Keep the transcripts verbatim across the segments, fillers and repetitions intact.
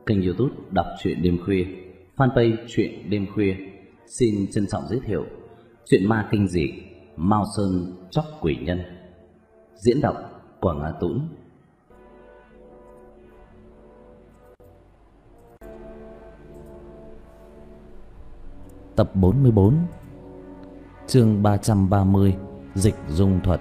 kênh YouTube đọc truyện đêm khuya, fanpage truyện đêm khuya xin trân trọng giới thiệu truyện ma kinh dị Mao Sơn Chóc Quỷ Nhân, diễn đọc Quảng Á Tũng. Tập bốn mươi bốn, chương ba trăm ba mươi, dịch dung thuật.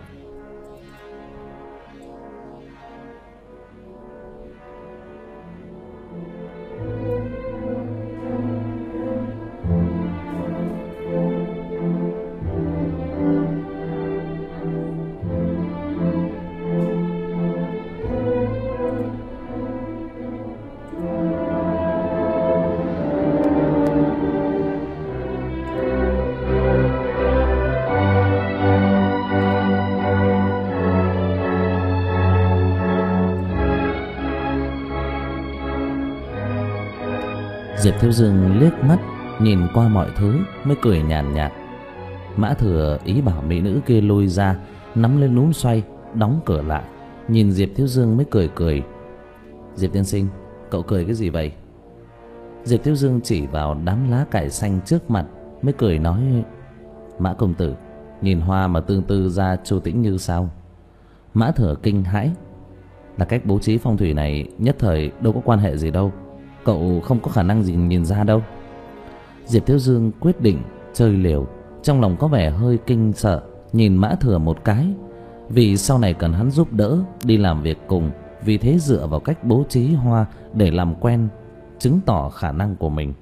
Diệp Thiếu Dương liếc mắt nhìn qua mọi thứ mới cười nhàn nhạt. Mã Thừa ý bảo mỹ nữ kia lui ra, nắm lên núm xoay, đóng cửa lại. Nhìn Diệp Thiếu Dương mới cười cười. Diệp tiên sinh, cậu cười cái gì vậy? Diệp Thiếu Dương chỉ vào đám lá cải xanh trước mặt mới cười nói: Mã công tử, nhìn hoa mà tương tư ra Chu Tĩnh Như sao? Mã Thừa kinh hãi. Là cách bố trí phong thủy này nhất thời đâu có quan hệ gì đâu, cậu không có khả năng gì nhìn ra đâu. Diệp Thiếu Dương quyết định chơi liều, trong lòng có vẻ hơi kinh sợ, nhìn Mã Thừa một cái. Vì sau này cần hắn giúp đỡ đi làm việc cùng, vì thế dựa vào cách bố trí hoa để làm quen, chứng tỏ khả năng của mình.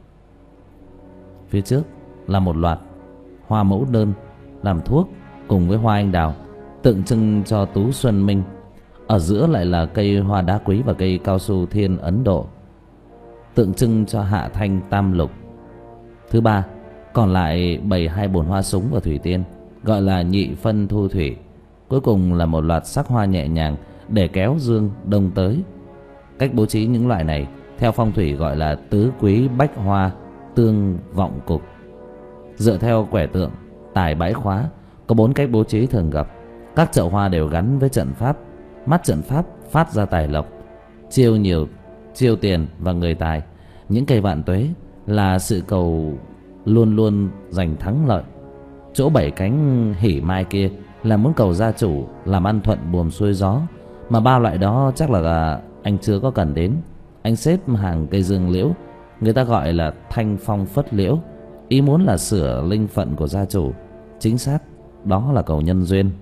Phía trước là một loạt hoa mẫu đơn làm thuốc cùng với hoa anh đào, tượng trưng cho Tú Xuân Minh. Ở giữa lại là cây hoa đá quý và cây cao su thiên Ấn Độ, tượng trưng cho Hạ Thanh Tam Lục. Thứ ba, còn lại bày hai bồn hoa súng và thủy tiên, gọi là nhị phân thu thủy. Cuối cùng là một loạt sắc hoa nhẹ nhàng để kéo dương đông tới. Cách bố trí những loại này theo phong thủy gọi là tứ quý bách hoa tương vọng cục. Dựa theo quẻ tượng tài bãi khóa, có bốn cách bố trí thường gặp. Các chậu hoa đều gắn với trận pháp, mắt trận pháp phát ra tài lộc, chiêu nhiều, chiêu tiền và người tài. Những cây vạn tuế là sự cầu luôn luôn giành thắng lợi. Chỗ bảy cánh hỉ mai kia là muốn cầu gia chủ làm ăn thuận buồm xuôi gió. Mà ba loại đó chắc là anh chưa có cần đến. Anh xếp hàng cây dương liễu, người ta gọi là thanh phong phất liễu, ý muốn là sửa linh phận của gia chủ. Chính xác, đó là cầu nhân duyên.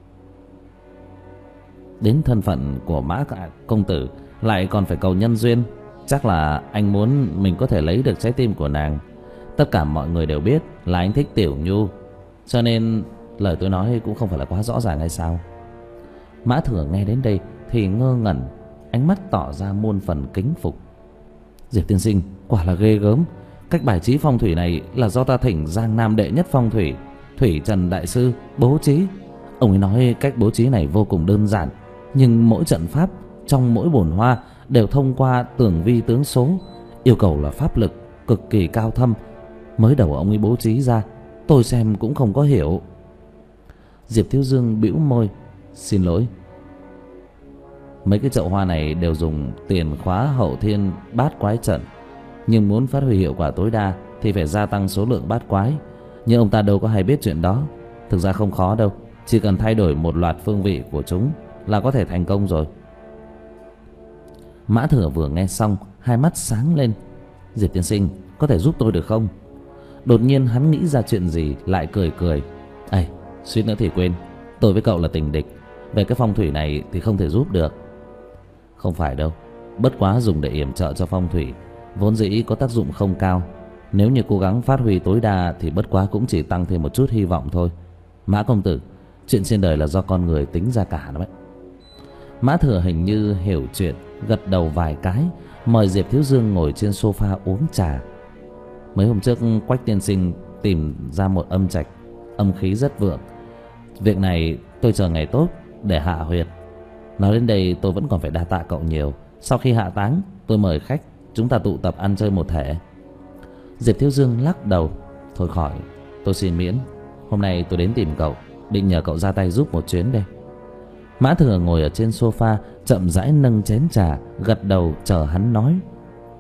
Đến thân phận của Mã công tử lại còn phải cầu nhân duyên, chắc là anh muốn mình có thể lấy được trái tim của nàng. Tất cả mọi người đều biết là anh thích Tiểu Nhu, cho nên lời tôi nói cũng không phải là quá rõ ràng hay sao? Mã Thừa nghe đến đây thì ngơ ngẩn, ánh mắt tỏ ra muôn phần kính phục. Diệp tiên sinh quả là ghê gớm. Cách bài trí phong thủy này là do ta thỉnh Giang Nam đệ nhất phong thủy Thủy Trần đại sư bố trí. Ông ấy nói cách bố trí này vô cùng đơn giản, nhưng mỗi trận pháp trong mỗi bồn hoa đều thông qua tường vi tướng số, yêu cầu là pháp lực cực kỳ cao thâm. Mới đầu ông ấy bố trí ra, tôi xem cũng không có hiểu. Diệp Thiếu Dương bĩu môi: Xin lỗi, mấy cái chậu hoa này đều dùng tiền khóa hậu thiên bát quái trận, nhưng muốn phát huy hiệu quả tối đa thì phải gia tăng số lượng bát quái. Nhưng ông ta đâu có hay biết chuyện đó. Thực ra không khó đâu, chỉ cần thay đổi một loạt phương vị của chúng là có thể thành công rồi. Mã Thừa vừa nghe xong, hai mắt sáng lên. Diệp tiên sinh, có thể giúp tôi được không? Đột nhiên hắn nghĩ ra chuyện gì, lại cười cười. Ây, suýt nữa thì quên, tôi với cậu là tình địch, về cái phong thủy này thì không thể giúp được. Không phải đâu, bất quá dùng để yểm trợ cho phong thủy, vốn dĩ có tác dụng không cao. Nếu như cố gắng phát huy tối đa thì bất quá cũng chỉ tăng thêm một chút hy vọng thôi. Mã công tử, chuyện trên đời là do con người tính ra cả đó đấy. Mã Thừa hình như hiểu chuyện, gật đầu vài cái, mời Diệp Thiếu Dương ngồi trên sofa uống trà. Mấy hôm trước Quách tiên sinh tìm ra một âm trạch, âm khí rất vượng. Việc này tôi chờ ngày tốt để hạ huyệt. Nói đến đây tôi vẫn còn phải đa tạ cậu nhiều. Sau khi hạ táng, tôi mời khách, chúng ta tụ tập ăn chơi một thể. Diệp Thiếu Dương lắc đầu: Thôi khỏi, tôi xin miễn. Hôm nay tôi đến tìm cậu, định nhờ cậu ra tay giúp một chuyến đây. Mã Thừa ngồi ở trên sofa, chậm rãi nâng chén trà, gật đầu chờ hắn nói.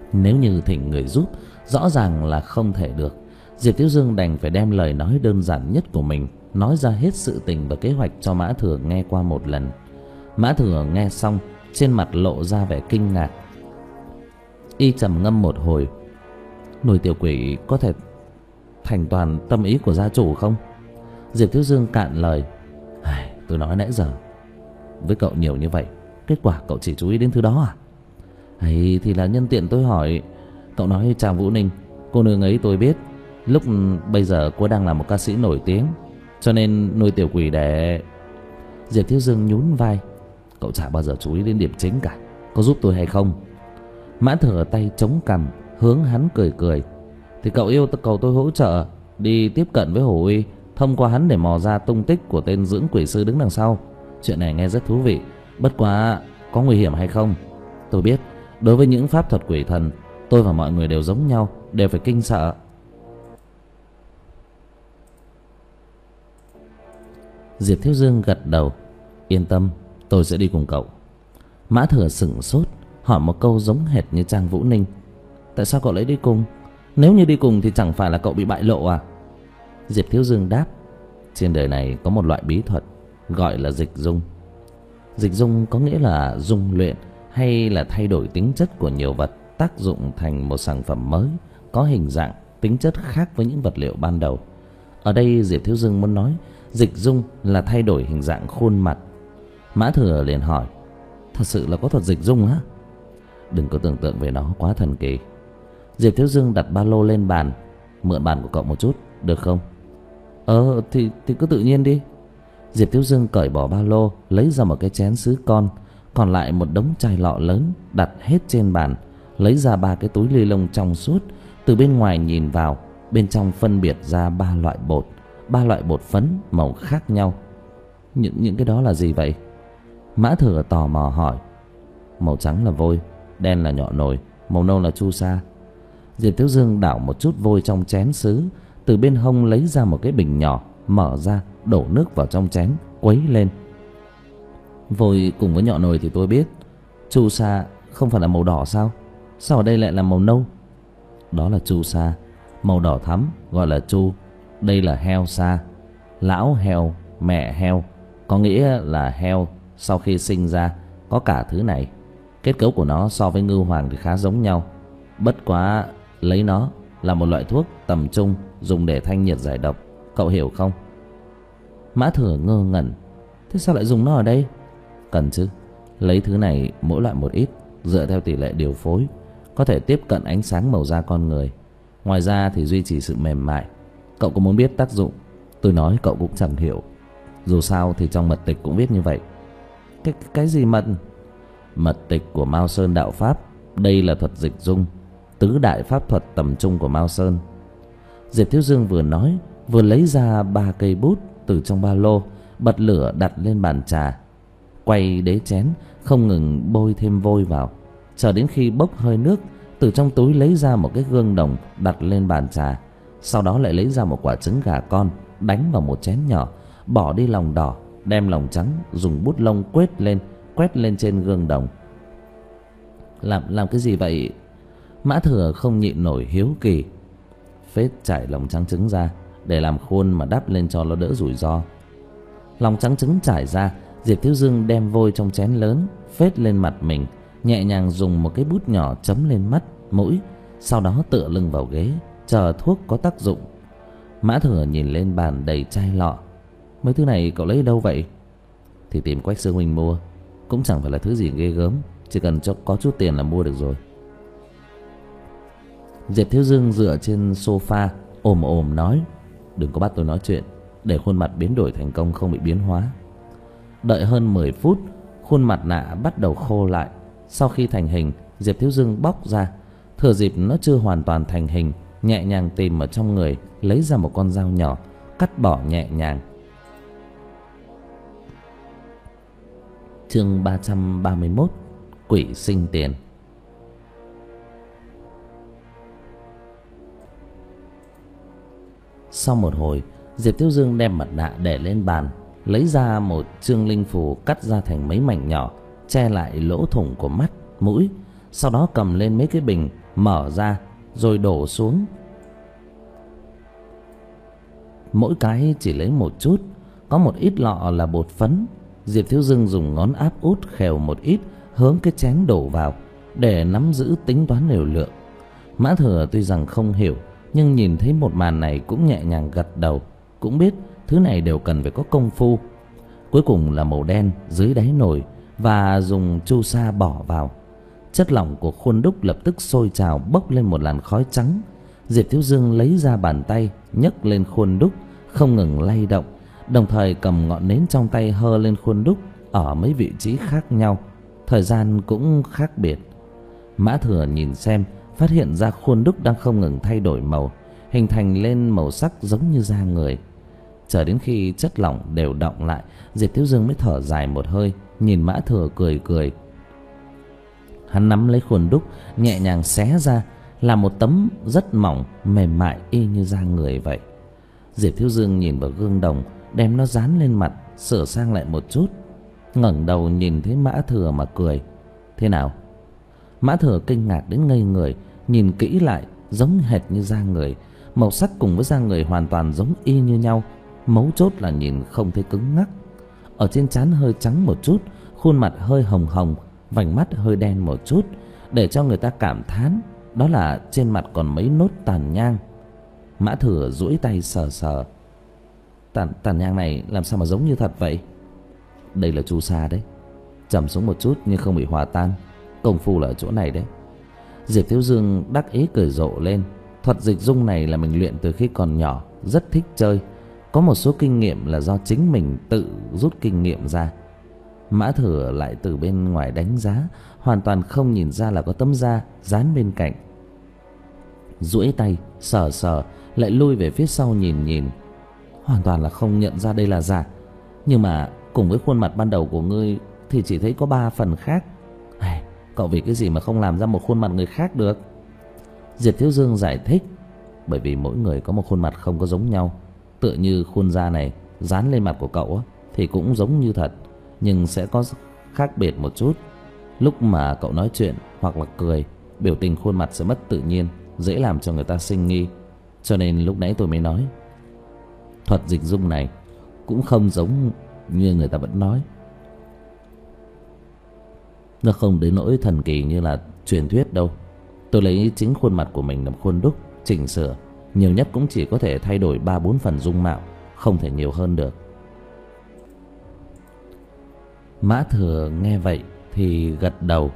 Nếu như thỉnh người giúp, rõ ràng là không thể được. Diệp Thiếu Dương đành phải đem lời nói đơn giản nhất của mình nói ra hết sự tình và kế hoạch cho Mã Thừa nghe qua một lần. Mã Thừa nghe xong, trên mặt lộ ra vẻ kinh ngạc. Y trầm ngâm một hồi. Nuôi tiểu quỷ có thể thành toàn tâm ý của gia chủ không? Diệp Thiếu Dương cạn lời. Tôi nói nãy giờ với cậu nhiều như vậy, kết quả cậu chỉ chú ý đến thứ đó à? Hay thì là nhân tiện tôi hỏi. Cậu nói Trang Vũ Ninh, cô nương ấy tôi biết, lúc bây giờ cô đang là một ca sĩ nổi tiếng, cho nên nuôi tiểu quỷ để... Diệp Thiếu Dương nhún vai. Cậu chả bao giờ chú ý đến điểm chính cả, có giúp tôi hay không? Mã Thừa tay chống cằm hướng hắn cười cười. Thì cậu yêu cầu tôi hỗ trợ đi tiếp cận với Hổ Uy, thông qua hắn để mò ra tung tích của tên dưỡng quỷ sư đứng đằng sau. Chuyện này nghe rất thú vị, bất quá có nguy hiểm hay không? Tôi biết đối với những pháp thuật quỷ thần, tôi và mọi người đều giống nhau, đều phải kinh sợ. Diệp Thiếu Dương gật đầu. Yên tâm, tôi sẽ đi cùng cậu. Mã Thừa sửng sốt, hỏi một câu giống hệt như Trang Vũ Ninh. Tại sao cậu lại đi cùng? Nếu như đi cùng thì chẳng phải là cậu bị bại lộ à? Diệp Thiếu Dương đáp. Trên đời này có một loại bí thuật gọi là dịch dung. Dịch dung có nghĩa là dung luyện hay là thay đổi tính chất của nhiều vật, tác dụng thành một sản phẩm mới, có hình dạng, tính chất khác với những vật liệu ban đầu. Ở đây Diệp Thiếu Dương muốn nói dịch dung là thay đổi hình dạng khuôn mặt. Mã Thừa liền hỏi. Thật sự là có thuật dịch dung á? Đừng có tưởng tượng về nó quá thần kỳ. Diệp Thiếu Dương đặt ba lô lên bàn. Mượn bàn của cậu một chút được không? Ờ thì, thì cứ tự nhiên đi. Diệp Thiếu Dương cởi bỏ ba lô, lấy ra một cái chén sứ con, còn lại một đống chai lọ lớn đặt hết trên bàn. Lấy ra ba cái túi ni lông trong suốt, từ bên ngoài nhìn vào, bên trong phân biệt ra ba loại bột, ba loại bột phấn màu khác nhau. Những những cái đó là gì vậy? Mã Thừa tò mò hỏi. Màu trắng là vôi, đen là nhọ nồi, màu nâu là chu sa. Diệp Thiếu Dương đảo một chút vôi trong chén sứ, từ bên hông lấy ra một cái bình nhỏ, mở ra, đổ nước vào trong chén, quấy lên. Vôi cùng với nhọ nồi thì tôi biết, chu sa không phải là màu đỏ sao? Sao ở đây lại là màu nâu? Đó là chu sa, màu đỏ thắm gọi là chu. Đây là heo sa, lão heo, mẹ heo, có nghĩa là heo sau khi sinh ra có cả thứ này. Kết cấu của nó so với ngưu hoàng thì khá giống nhau, bất quá lấy nó là một loại thuốc tầm trung dùng để thanh nhiệt giải độc. Cậu hiểu không? Mã Thừa ngơ ngẩn. Thế sao lại dùng nó ở đây? Cần chứ. Lấy thứ này mỗi loại một ít, dựa theo tỷ lệ điều phối, có thể tiếp cận ánh sáng màu da con người. Ngoài ra thì duy trì sự mềm mại. Cậu có muốn biết tác dụng? Tôi nói cậu cũng chẳng hiểu. Dù sao thì trong mật tịch cũng viết như vậy. Cái, cái gì mật? Mật tịch của Mao Sơn Đạo Pháp. Đây là thuật dịch dung, tứ đại pháp thuật tầm trung của Mao Sơn. Diệp Thiếu Dương vừa nói vừa lấy ra ba cây bút từ trong ba lô, bật lửa đặt lên bàn trà, quay đế chén, không ngừng bôi thêm vôi vào, chờ đến khi bốc hơi nước, từ trong túi lấy ra một cái gương đồng đặt lên bàn trà. Sau đó lại lấy ra một quả trứng gà con, đánh vào một chén nhỏ, bỏ đi lòng đỏ, đem lòng trắng dùng bút lông quét lên, quét lên trên gương đồng. Làm làm cái gì vậy? Mã Thừa không nhịn nổi hiếu kỳ. Phết trải lòng trắng trứng ra để làm khuôn mà đắp lên cho nó đỡ rủi ro. Lòng trắng trứng trải ra, Diệp Thiếu Dương đem vôi trong chén lớn phết lên mặt mình, nhẹ nhàng dùng một cái bút nhỏ chấm lên mắt, mũi, sau đó tựa lưng vào ghế, chờ thuốc có tác dụng. Mã Thừa nhìn lên bàn đầy chai lọ. Mấy thứ này cậu lấy đâu vậy? Thì tìm Quách sư huynh mua, cũng chẳng phải là thứ gì ghê gớm, chỉ cần cho có chút tiền là mua được rồi. Diệp Thiếu Dương dựa trên sofa ồm ồm nói. Đừng có bắt tôi nói chuyện, để khuôn mặt biến đổi thành công không bị biến hóa. Đợi hơn mười phút, khuôn mặt nạ bắt đầu khô lại. Sau khi thành hình, Diệp Thiếu Dương bóc ra, thừa dịp nó chưa hoàn toàn thành hình, nhẹ nhàng tìm ở trong người, lấy ra một con dao nhỏ, cắt bỏ nhẹ nhàng. Chương ba trăm ba mươi mốt. Quỷ sinh tiền. Sau một hồi, Diệp Thiếu Dương đem mặt nạ để lên bàn, lấy ra một chương linh phù cắt ra thành mấy mảnh nhỏ, che lại lỗ thủng của mắt, mũi. Sau đó cầm lên mấy cái bình mở ra rồi đổ xuống. Mỗi cái chỉ lấy một chút. Có một ít lọ là bột phấn. Diệp Thiếu Dương dùng ngón áp út khều một ít hướng cái chén đổ vào để nắm giữ tính toán liều lượng. Mã Thừa tuy rằng không hiểu, nhưng nhìn thấy một màn này cũng nhẹ nhàng gật đầu, cũng biết thứ này đều cần phải có công phu. Cuối cùng là màu đen dưới đáy nồi và dùng chu sa bỏ vào. Chất lỏng của khuôn đúc lập tức sôi trào bốc lên một làn khói trắng. Diệp Thiếu Dương lấy ra bàn tay nhấc lên khuôn đúc, không ngừng lay động, đồng thời cầm ngọn nến trong tay hơ lên khuôn đúc ở mấy vị trí khác nhau, thời gian cũng khác biệt. Mã Thừa nhìn xem, phát hiện ra khuôn đúc đang không ngừng thay đổi màu, hình thành lên màu sắc giống như da người. Chờ đến khi chất lỏng đều đọng lại, Diệp Thiếu Dương mới thở dài một hơi, nhìn Mã Thừa cười cười. Hắn nắm lấy khuôn đúc, nhẹ nhàng xé ra, là một tấm rất mỏng, mềm mại y như da người vậy. Diệp Thiếu Dương nhìn vào gương đồng, đem nó dán lên mặt, sửa sang lại một chút, ngẩng đầu nhìn thấy Mã Thừa mà cười. Thế nào? Mã Thừa kinh ngạc đến ngây người, nhìn kỹ lại giống hệt như da người, màu sắc cùng với da người hoàn toàn giống y như nhau, mấu chốt là nhìn không thấy cứng ngắc. Ở trên trán hơi trắng một chút, khuôn mặt hơi hồng hồng, vành mắt hơi đen một chút, để cho người ta cảm thán đó là trên mặt còn mấy nốt tàn nhang. Mã Thừa duỗi tay sờ sờ. Tàn, tàn nhang này làm sao mà giống như thật vậy? Đây là chu sa đấy, chầm xuống một chút nhưng không bị hòa tan, công phu là ở chỗ này đấy. Diệp Thiếu Dương đắc ý cười rộ lên. Thuật dịch dung này là mình luyện từ khi còn nhỏ, rất thích chơi. Có một số kinh nghiệm là do chính mình tự rút kinh nghiệm ra. Mã Thừa lại từ bên ngoài đánh giá, hoàn toàn không nhìn ra là có tấm da dán bên cạnh. Duỗi tay sờ sờ, lại lui về phía sau nhìn nhìn, hoàn toàn là không nhận ra đây là giả. Nhưng mà cùng với khuôn mặt ban đầu của ngươi thì chỉ thấy có ba phần khác. Hey, cậu vì cái gì mà không làm ra một khuôn mặt người khác được? Diệp Thiếu Dương giải thích. Bởi vì mỗi người có một khuôn mặt không có giống nhau. Tựa như khuôn da này dán lên mặt của cậu thì cũng giống như thật, nhưng sẽ có khác biệt một chút. Lúc mà cậu nói chuyện hoặc là cười, biểu tình khuôn mặt sẽ mất tự nhiên, dễ làm cho người ta sinh nghi. Cho nên lúc nãy tôi mới nói thuật dịch dung này cũng không giống như người ta vẫn nói. Nó không đến nỗi thần kỳ như là truyền thuyết đâu. Tôi lấy chính khuôn mặt của mình làm khuôn đúc, chỉnh sửa, nhiều nhất cũng chỉ có thể thay đổi ba bốn phần dung mạo, không thể nhiều hơn được. Mã Thừa nghe vậy thì gật đầu.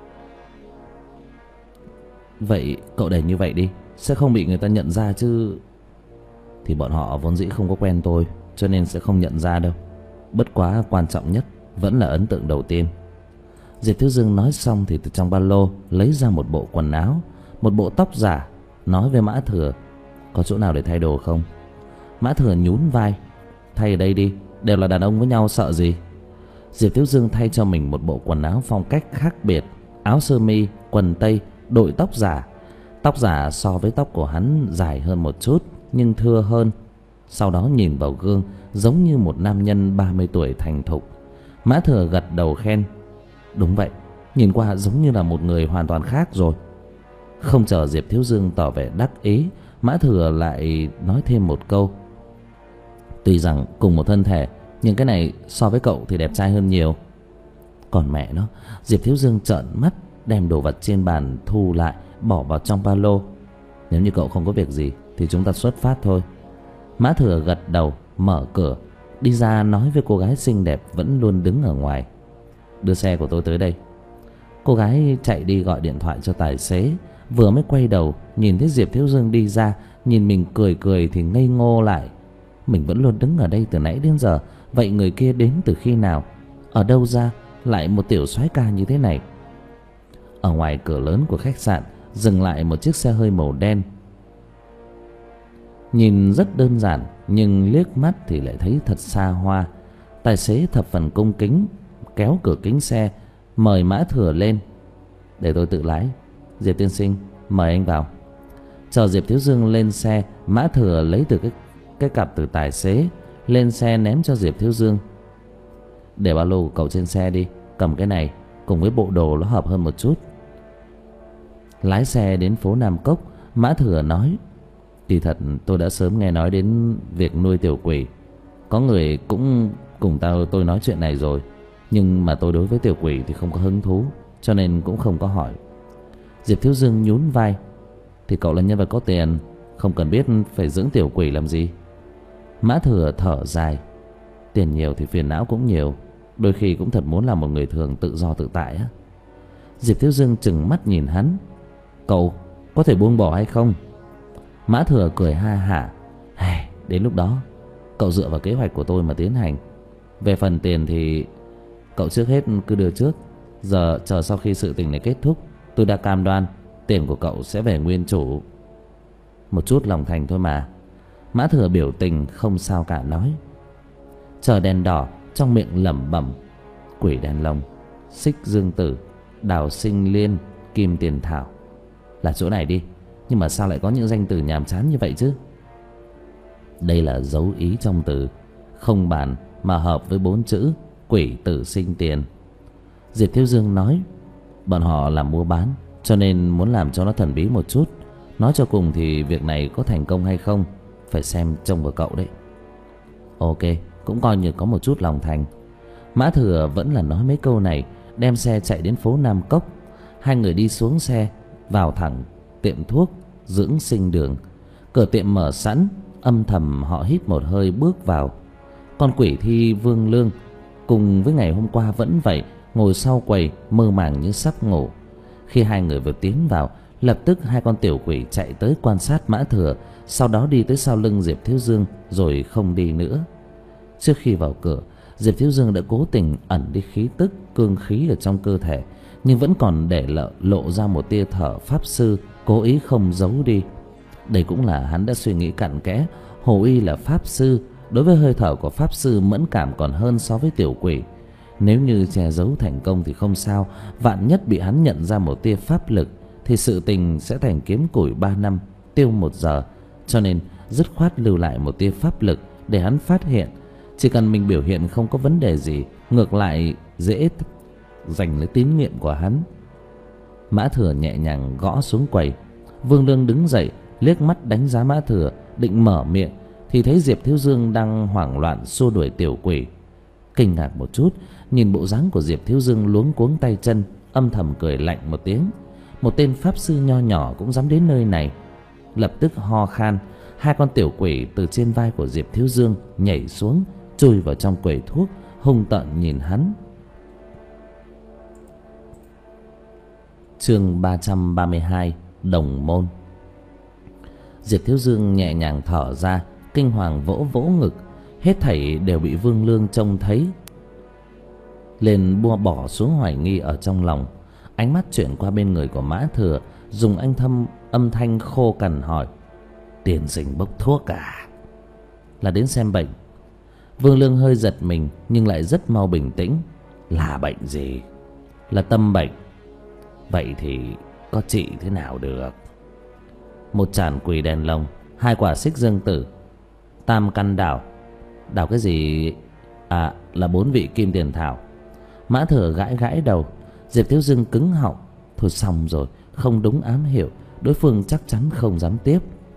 Vậy cậu để như vậy đi, sẽ không bị người ta nhận ra chứ? Thì bọn họ vốn dĩ không có quen tôi, cho nên sẽ không nhận ra đâu. Bất quá quan trọng nhất vẫn là ấn tượng đầu tiên. Diệp Thiếu Dương nói xong thì từ trong ba lô lấy ra một bộ quần áo, một bộ tóc giả, nói với Mã Thừa. Có chỗ nào để thay đồ không? Mã Thừa nhún vai. Thay ở đây đi, đều là đàn ông với nhau sợ gì. Diệp Thiếu Dương thay cho mình một bộ quần áo phong cách khác biệt, áo sơ mi, quần tây, đội tóc giả. Tóc giả so với tóc của hắn dài hơn một chút, nhưng thưa hơn. Sau đó nhìn vào gương, giống như một nam nhân ba mươi tuổi thành thục. Mã Thừa gật đầu khen. Đúng vậy, nhìn qua giống như là một người hoàn toàn khác rồi. Không chờ Diệp Thiếu Dương tỏ vẻ đắc ý, Mã Thừa lại nói thêm một câu. Tuy rằng cùng một thân thể, nhưng cái này so với cậu thì đẹp trai hơn nhiều. Còn mẹ nó, Diệp Thiếu Dương trợn mắt, đem đồ vật trên bàn thu lại, bỏ vào trong ba lô. Nếu như cậu không có việc gì thì chúng ta xuất phát thôi. Mã Thừa gật đầu, mở cửa, đi ra nói với cô gái xinh đẹp vẫn luôn đứng ở ngoài. Đưa xe của tôi tới đây. Cô gái chạy đi gọi điện thoại cho tài xế, vừa mới quay đầu nhìn thấy Diệp Thiếu Dương đi ra, nhìn mình cười cười thì ngây ngô lại. Mình vẫn luôn đứng ở đây từ nãy đến giờ, vậy người kia đến từ khi nào? Ở đâu ra lại một tiểu soái ca như thế này? Ở ngoài cửa lớn của khách sạn dừng lại một chiếc xe hơi màu đen. Nhìn rất đơn giản, nhưng liếc mắt thì lại thấy thật xa hoa. Tài xế thập phần cung kính kéo cửa kính xe, mời Mã Thừa lên. Để tôi tự lái. Diệp tiên sinh, mời anh vào. Chờ Diệp Thiếu Dương lên xe, Mã Thừa lấy từ cái, cái cặp từ tài xế lên xe ném cho Diệp Thiếu Dương. Để ba lô của cậu trên xe đi, cầm cái này, cùng với bộ đồ nó hợp hơn một chút. Lái xe đến phố Nam Cốc, Mã Thừa nói: kỳ thật tôi đã sớm nghe nói đến việc nuôi tiểu quỷ. Có người cũng cùng tao tôi nói chuyện này rồi, nhưng mà tôi đối với tiểu quỷ thì không có hứng thú, cho nên cũng không có hỏi. Diệp Thiếu Dương nhún vai: thì cậu là nhân vật có tiền, không cần biết phải dưỡng tiểu quỷ làm gì. Mã Thừa thở dài: tiền nhiều thì phiền não cũng nhiều, đôi khi cũng thật muốn là một người thường tự do tự tại á. Diệp Thiếu Dương trừng mắt nhìn hắn: cậu có thể buông bỏ hay không? Mã Thừa cười ha hả: hey, đến lúc đó cậu dựa vào kế hoạch của tôi mà tiến hành. Về phần tiền thì cậu trước hết cứ đưa trước, giờ chờ sau khi sự tình này kết thúc, tôi đã cam đoan tiền của cậu sẽ về nguyên chủ. Một chút lòng thành thôi mà. Mã Thừa biểu tình không sao cả nói. Chờ đèn đỏ, trong miệng lẩm bẩm: quỷ đèn lồng, xích dương tử, đào sinh liên, kim tiền thảo. Là chỗ này đi, nhưng mà sao lại có những danh từ nhàm chán như vậy chứ? Đây là dấu ý trong từ, không bàn mà hợp với bốn chữ quỷ tử sinh tiền. Diệp Thiếu Dương nói: bọn họ làm mua bán, cho nên muốn làm cho nó thần bí một chút. Nói cho cùng thì việc này có thành công hay không phải xem trông vào cậu đấy. Ok, cũng coi như có một chút lòng thành. Mã Thừa vẫn là nói mấy câu này, đem xe chạy đến phố Nam Cốc. Hai người đi xuống xe, vào thẳng tiệm thuốc dưỡng sinh đường. Cửa tiệm mở sẵn, âm thầm họ hít một hơi bước vào. Con quỷ thi Vương Lương cùng với ngày hôm qua vẫn vậy, ngồi sau quầy mơ màng như sắp ngủ. Khi hai người vừa tiến vào, lập tức hai con tiểu quỷ chạy tới quan sát Mã Thừa, sau đó đi tới sau lưng Diệp Thiếu Dương rồi không đi nữa. Trước khi vào cửa, Diệp Thiếu Dương đã cố tình ẩn đi khí tức cương khí ở trong cơ thể, nhưng vẫn còn để lộ, lộ ra một tia thở pháp sư, cố ý không giấu đi. Đây cũng là hắn đã suy nghĩ cặn kẽ. Hồ Y là pháp sư, đối với hơi thở của pháp sư mẫn cảm còn hơn so với tiểu quỷ. Nếu như che giấu thành công thì không sao, vạn nhất bị hắn nhận ra một tia pháp lực thì sự tình sẽ thành kiếm củi ba năm tiêu một giờ. Cho nên dứt khoát lưu lại một tia pháp lực để hắn phát hiện. Chỉ cần mình biểu hiện không có vấn đề gì, ngược lại dễ giành lấy tín nhiệm của hắn. Mã Thừa nhẹ nhàng gõ xuống quầy. Vương Lương đứng dậy, liếc mắt đánh giá Mã Thừa, định mở miệng thì thấy Diệp Thiếu Dương đang hoảng loạn xua đuổi tiểu quỷ. Kinh ngạc một chút, nhìn bộ dáng của Diệp Thiếu Dương luống cuống tay chân, âm thầm cười lạnh một tiếng. Một tên pháp sư nho nhỏ cũng dám đến nơi này. Lập tức ho khan, hai con tiểu quỷ từ trên vai của Diệp Thiếu Dương nhảy xuống, chui vào trong quầy thuốc, hung tợn nhìn hắn. Chương ba trăm ba mươi hai: Đồng môn. Diệp Thiếu Dương nhẹ nhàng thở ra, kinh hoàng vỗ vỗ ngực. Hết thảy đều bị Vương Lương trông thấy, liền bua bỏ xuống hoài nghi ở trong lòng. Ánh mắt chuyển qua bên người của Mã Thừa, dùng anh thâm âm thanh khô cằn hỏi: tiên sinh bốc thuốc à? Là đến xem bệnh. Vương Lương hơi giật mình nhưng lại rất mau bình tĩnh. Là bệnh gì? Là tâm bệnh. Vậy thì có trị thế nào được? Một chản quỷ đèn lồng, hai quả xích dương tử, tam căn đảo. Đảo cái gì? À, là bốn vị kim tiền thảo. Mã Thừa gãi gãi đầu. Diệp Thiếu Dương cứng họng. Thôi xong rồi, không đúng ám hiệu, đối phương chắc chắn không dám tiếp.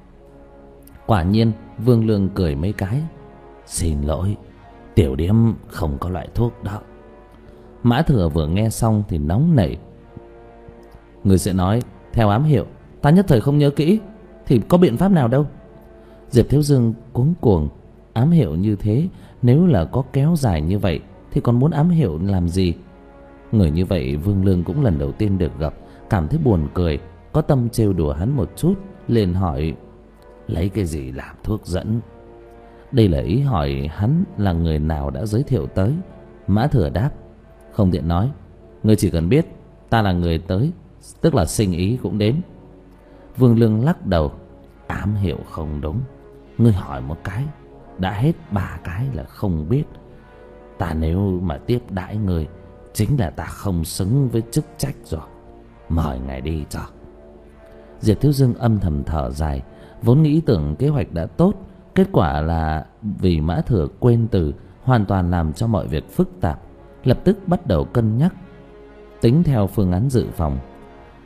Quả nhiên Vương Lương cười mấy cái. Xin lỗi, tiểu điếm không có loại thuốc đó. Mã Thừa vừa nghe xong thì nóng nảy. Người sẽ nói theo ám hiệu, ta nhất thời không nhớ kỹ, thì có biện pháp nào đâu. Diệp Thiếu Dương cuống cuồng. Ám hiệu như thế, nếu là có kéo dài như vậy thì còn muốn ám hiệu làm gì? Người như vậy Vương Lương cũng lần đầu tiên được gặp, cảm thấy buồn cười, có tâm trêu đùa hắn một chút, liền hỏi: lấy cái gì làm thuốc dẫn? Đây là ý hỏi hắn là người nào đã giới thiệu tới. Mã Thừa đáp: không tiện nói, ngươi chỉ cần biết ta là người tới, tức là sinh ý cũng đến. Vương Lương lắc đầu: ám hiệu không đúng, ngươi hỏi một cái đã hết ba cái là không biết. Ta nếu mà tiếp đãi ngươi, chính là ta không xứng với chức trách rồi. Mời ngài đi cho. Diệp Thiếu Dương âm thầm thở dài. Vốn nghĩ tưởng kế hoạch đã tốt, kết quả là vì Mã Thừa quên từ, hoàn toàn làm cho mọi việc phức tạp. Lập tức bắt đầu cân nhắc, tính theo phương án dự phòng.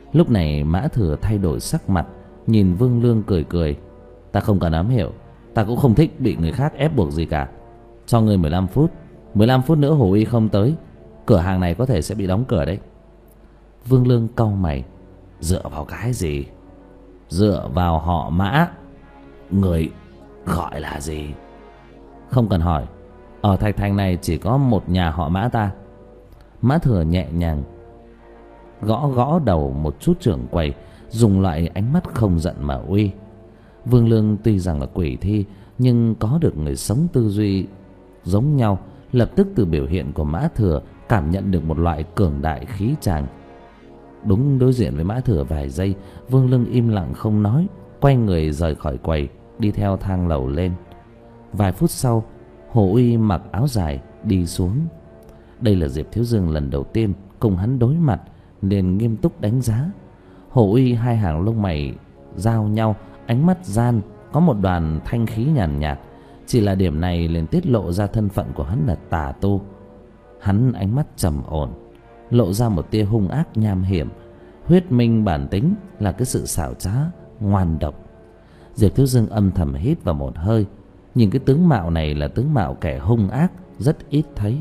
Lúc này Mã Thừa thay đổi sắc mặt, nhìn Vương Lương cười cười. Ta không cần ám hiệu, ta cũng không thích bị người khác ép buộc gì cả. Cho ngươi mười lăm phút, mười lăm phút nữa Hồ Y không tới, cửa hàng này có thể sẽ bị đóng cửa đấy. Vương Lương cau mày. Dựa vào cái gì? Dựa vào họ Mã. Người gọi là gì? Không cần hỏi, ở Thạch Thành này chỉ có một nhà họ Mã ta. Mã Thừa nhẹ nhàng gõ gõ đầu một chút trưởng quầy, dùng loại ánh mắt không giận mà uy. Vương Lương tuy rằng là quỷ thi, nhưng có được người sống tư duy giống nhau, lập tức từ biểu hiện của Mã Thừa cảm nhận được một loại cường đại khí tràng. Đúng đối diện với Mã Thừa vài giây, Vương Lương im lặng không nói, quay người rời khỏi quầy, đi theo thang lầu lên. Vài phút sau, Hồ Uy mặc áo dài đi xuống. Đây là Diệp Thiếu Dương lần đầu tiên cùng hắn đối mặt, nên nghiêm túc đánh giá. Hồ Uy hai hàng lông mày giao nhau, ánh mắt gian, có một đoàn thanh khí nhàn nhạt, nhạt. Chỉ là điểm này liền tiết lộ ra thân phận của hắn là tà tu. Hắn ánh mắt trầm ổn, lộ ra một tia hung ác nham hiểm. Huyết minh bản tính là cái sự xảo trá, ngoan độc. Diệp Thiếu Dương âm thầm hít vào một hơi. Nhìn cái tướng mạo này là tướng mạo kẻ hung ác, rất ít thấy.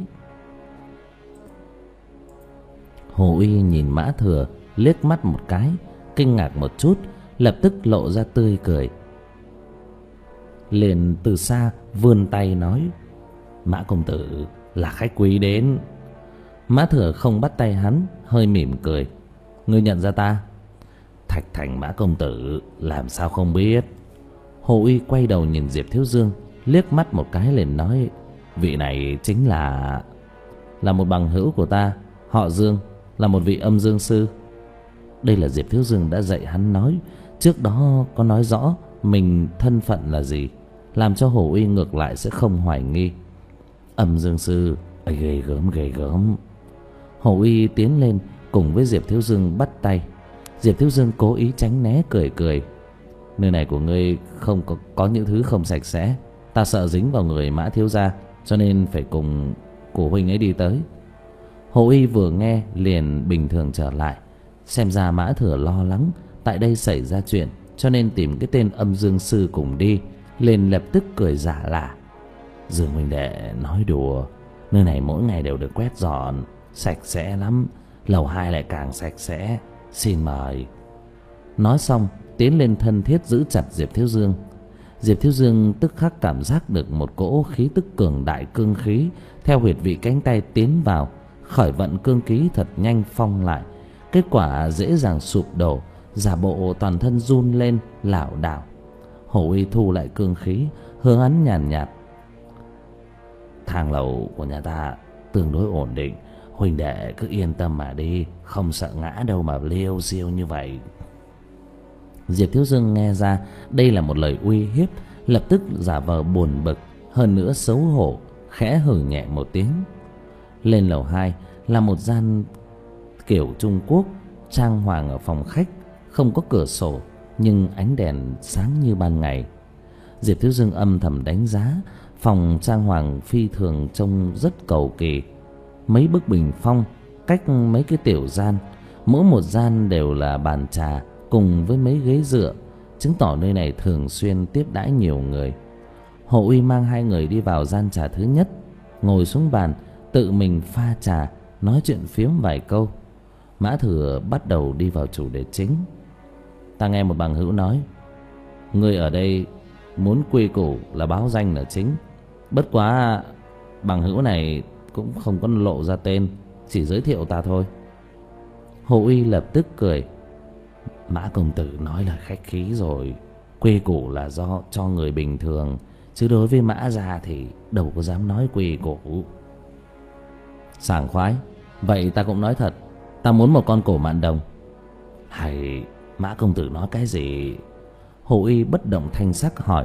Hồ Uy nhìn Mã Thừa liếc mắt một cái, kinh ngạc một chút, lập tức lộ ra tươi cười. Liền từ xa vươn tay nói: Mã công tử là khách quý đến. Mã Thừa không bắt tay hắn, hơi mỉm cười. Ngươi nhận ra ta? Thạch Thành Mã công tử, làm sao không biết? Hồ Uy quay đầu nhìn Diệp Thiếu Dương, liếc mắt một cái liền nói: Vị này chính là Là một bằng hữu của ta, họ Dương, là một vị âm dương sư. Đây là Diệp Thiếu Dương đã dạy hắn nói, trước đó có nói rõ mình thân phận là gì, làm cho Hồ Uy ngược lại sẽ không hoài nghi. Âm dương sư, ây, ghê gớm ghê gớm. Hồ Uy tiến lên cùng với Diệp Thiếu Dương bắt tay. Diệp Thiếu Dương cố ý tránh né, cười cười. Nơi này của ngươi không có, có những thứ không sạch sẽ, ta sợ dính vào người Mã thiếu gia, cho nên phải cùng của huynh ấy đi tới. Hồ Y vừa nghe liền bình thường trở lại. Xem ra Mã Thừa lo lắng tại đây xảy ra chuyện, cho nên tìm cái tên âm dương sư cùng đi, liền lập tức cười giả lả. Dương huynh đệ nói đùa, nơi này mỗi ngày đều được quét dọn, sạch sẽ lắm, lầu hai lại càng sạch sẽ, xin mời. Nói xong tiến lên thân thiết giữ chặt Diệp Thiếu Dương. Diệp Thiếu Dương tức khắc cảm giác được một cỗ khí tức cường đại cương khí theo huyệt vị cánh tay tiến vào, khởi vận cương khí thật nhanh phong lại. Kết quả dễ dàng sụp đổ, giả bộ toàn thân run lên lảo đảo. Hồ Uy thu lại cương khí, hướng hắn nhàn nhạt, nhạt: Thang lầu của nhà ta tương đối ổn định, huynh đệ cứ yên tâm mà đi, không sợ ngã đâu mà liêu xiêu như vậy. Diệp Thiếu Dương nghe ra đây là một lời uy hiếp, lập tức giả vờ buồn bực, hơn nữa xấu hổ, khẽ hừ nhẹ một tiếng. Lên lầu hai là một gian kiểu Trung Quốc, trang hoàng ở phòng khách, không có cửa sổ nhưng ánh đèn sáng như ban ngày. Diệp Thiếu Dương âm thầm đánh giá phòng trang hoàng phi thường, trông rất cầu kỳ. Mấy bức bình phong cách mấy cái tiểu gian, mỗi một gian đều là bàn trà cùng với mấy ghế dựa, chứng tỏ nơi này thường xuyên tiếp đãi nhiều người. Hồ Uy mang hai người đi vào gian trà thứ nhất, ngồi xuống bàn, tự mình pha trà, nói chuyện phiếm vài câu. Mã Thừa bắt đầu đi vào chủ đề chính. Ta nghe một bằng hữu nói, người ở đây muốn quy củ là báo danh là chính. Bất quá bằng hữu này cũng không có lộ ra tên, chỉ giới thiệu ta thôi. Hồ Uy lập tức cười. Mã công tử nói là khách khí rồi, quy củ là do cho người bình thường, chứ đối với Mã gia thì đâu có dám nói quy củ. Sảng khoái. Vậy ta cũng nói thật, ta muốn một con cổ mạn đồng. Hay Mã công tử nói cái gì? Hồ Y bất động thanh sắc hỏi.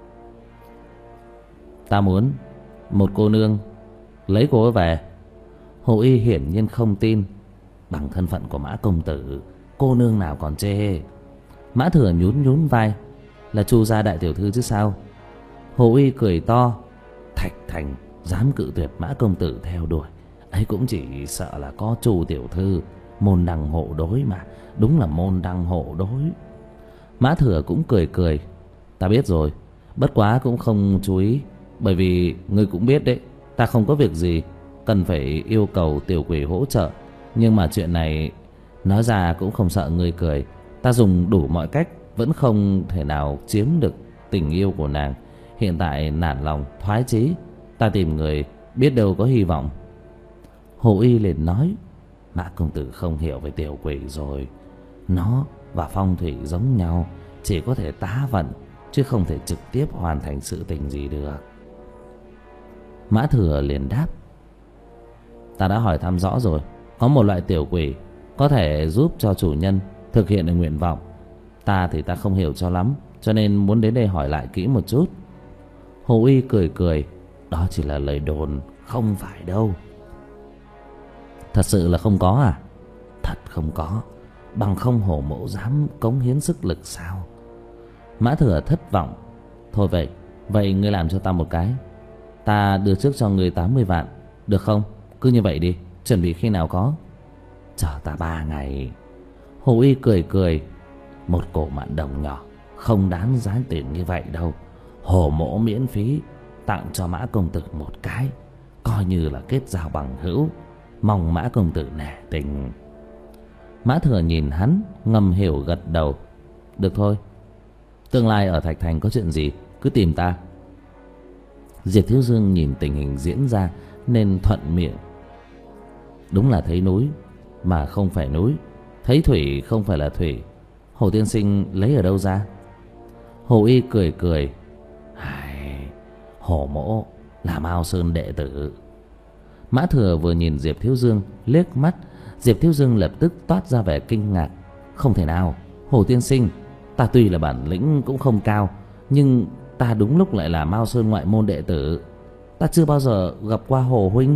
Ta muốn một cô nương, lấy cô ấy về. Hồ Y hiển nhiên không tin. Bằng thân phận của Mã công tử, cô nương nào còn chê. Mã Thừa nhún nhún vai. Là Chu gia đại tiểu thư chứ sao. Hồ Y cười to. Thạch Thành dám cự tuyệt Mã công tử theo đuổi, ấy cũng chỉ sợ là có Chu tiểu thư Môn đăng hộ đối mà, đúng là môn đăng hộ đối. Mã Thừa cũng cười cười. Ta biết rồi, bất quá cũng không chú ý. Bởi vì ngươi cũng biết đấy, ta không có việc gì cần phải yêu cầu tiểu quỷ hỗ trợ. Nhưng mà chuyện này nói ra cũng không sợ ngươi cười. Ta dùng đủ mọi cách vẫn không thể nào chiếm được tình yêu của nàng. Hiện tại nản lòng thoái chí, ta tìm người biết đâu có hy vọng. Hồ Y liền nói: Mã công tử không hiểu về tiểu quỷ rồi. Nó và phong thủy giống nhau, chỉ có thể tá vận chứ không thể trực tiếp hoàn thành sự tình gì được. Mã Thừa liền đáp: Ta đã hỏi thăm rõ rồi, có một loại tiểu quỷ có thể giúp cho chủ nhân thực hiện được nguyện vọng. Ta thì ta không hiểu cho lắm, cho nên muốn đến đây hỏi lại kỹ một chút. Hồ Y cười cười: Đó chỉ là lời đồn, không phải đâu. Thật sự là không có à? Thật không có, bằng không Hồ mẫu dám cống hiến sức lực sao? Mã Thừa thất vọng: Thôi vậy, vậy ngươi làm cho ta một cái. Ta đưa trước cho ngươi tám mươi vạn, được không? Cứ như vậy đi, chuẩn bị khi nào có? Chờ ta ba ngày. Hồ Y cười cười: Một cổ mạn đồng nhỏ không đáng giá tiền như vậy đâu. Hồ mỗ miễn phí tặng cho Mã công tử một cái, coi như là kết giao bằng hữu, mong Mã công tử nể tình. Mã Thừa nhìn hắn ngầm hiểu gật đầu: Được thôi, tương lai ở Thạch Thành có chuyện gì cứ tìm ta. Diệp Thiếu Dương nhìn tình hình diễn ra nên thuận miệng: Đúng là thấy núi mà không phải núi, thấy thủy không phải là thủy. Hồ tiên sinh lấy ở đâu ra? Hồ Y cười cười: Ai, Hồ mỗ là Mao Sơn đệ tử. Mã Thừa vừa nhìn Diệp Thiếu Dương liếc mắt, Diệp Thiếu Dương lập tức toát ra vẻ kinh ngạc: Không thể nào, Hồ tiên sinh, ta tuy là bản lĩnh cũng không cao, nhưng ta đúng lúc lại là Mao Sơn ngoại môn đệ tử. Ta chưa bao giờ gặp qua Hồ huynh.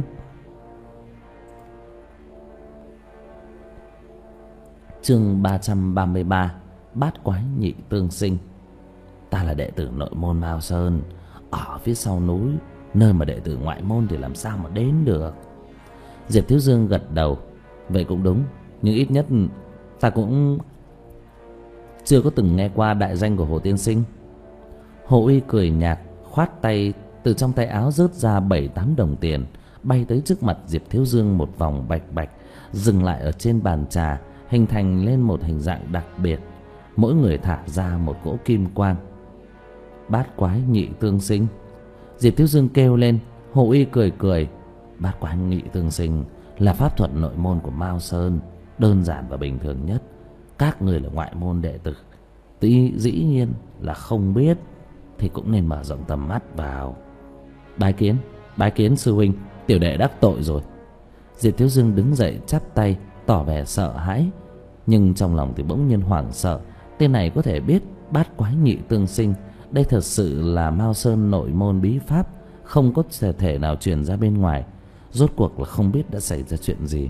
Chương ba trăm ba mươi ba: Bát quái nhị tương sinh. Ta là đệ tử nội môn Mao Sơn, ở phía sau núi, nơi mà đệ tử ngoại môn thì làm sao mà đến được. Diệp Thiếu Dương gật đầu: Vậy cũng đúng, nhưng ít nhất ta cũng chưa có từng nghe qua đại danh của Hồ tiên sinh. Hồ Y cười nhạt, khoát tay, từ trong tay áo rớt ra bảy tám đồng tiền, bay tới trước mặt Diệp Thiếu Dương một vòng bạch bạch, dừng lại ở trên bàn trà, hình thành lên một hình dạng đặc biệt. Mỗi người thả ra một cỗ kim quang. Bát quái nhị tương sinh. Diệp Thiếu Dương kêu lên. Hồ Y cười cười: Bát quái nhị tương sinh là pháp thuật nội môn của Mao Sơn, đơn giản và bình thường nhất. Các người là ngoại môn đệ tử, tuy dĩ nhiên là không biết, thì cũng nên mở rộng tầm mắt vào. Bái kiến, bái kiến sư huynh, tiểu đệ đắc tội rồi. Diệp Thiếu Dương đứng dậy chắp tay, tỏ vẻ sợ hãi, nhưng trong lòng thì bỗng nhiên hoảng sợ. Tên này có thể biết bát quái nhị tương sinh, đây thật sự là Mao Sơn nội môn bí pháp, không có thể thể nào truyền ra bên ngoài. Rốt cuộc là không biết đã xảy ra chuyện gì.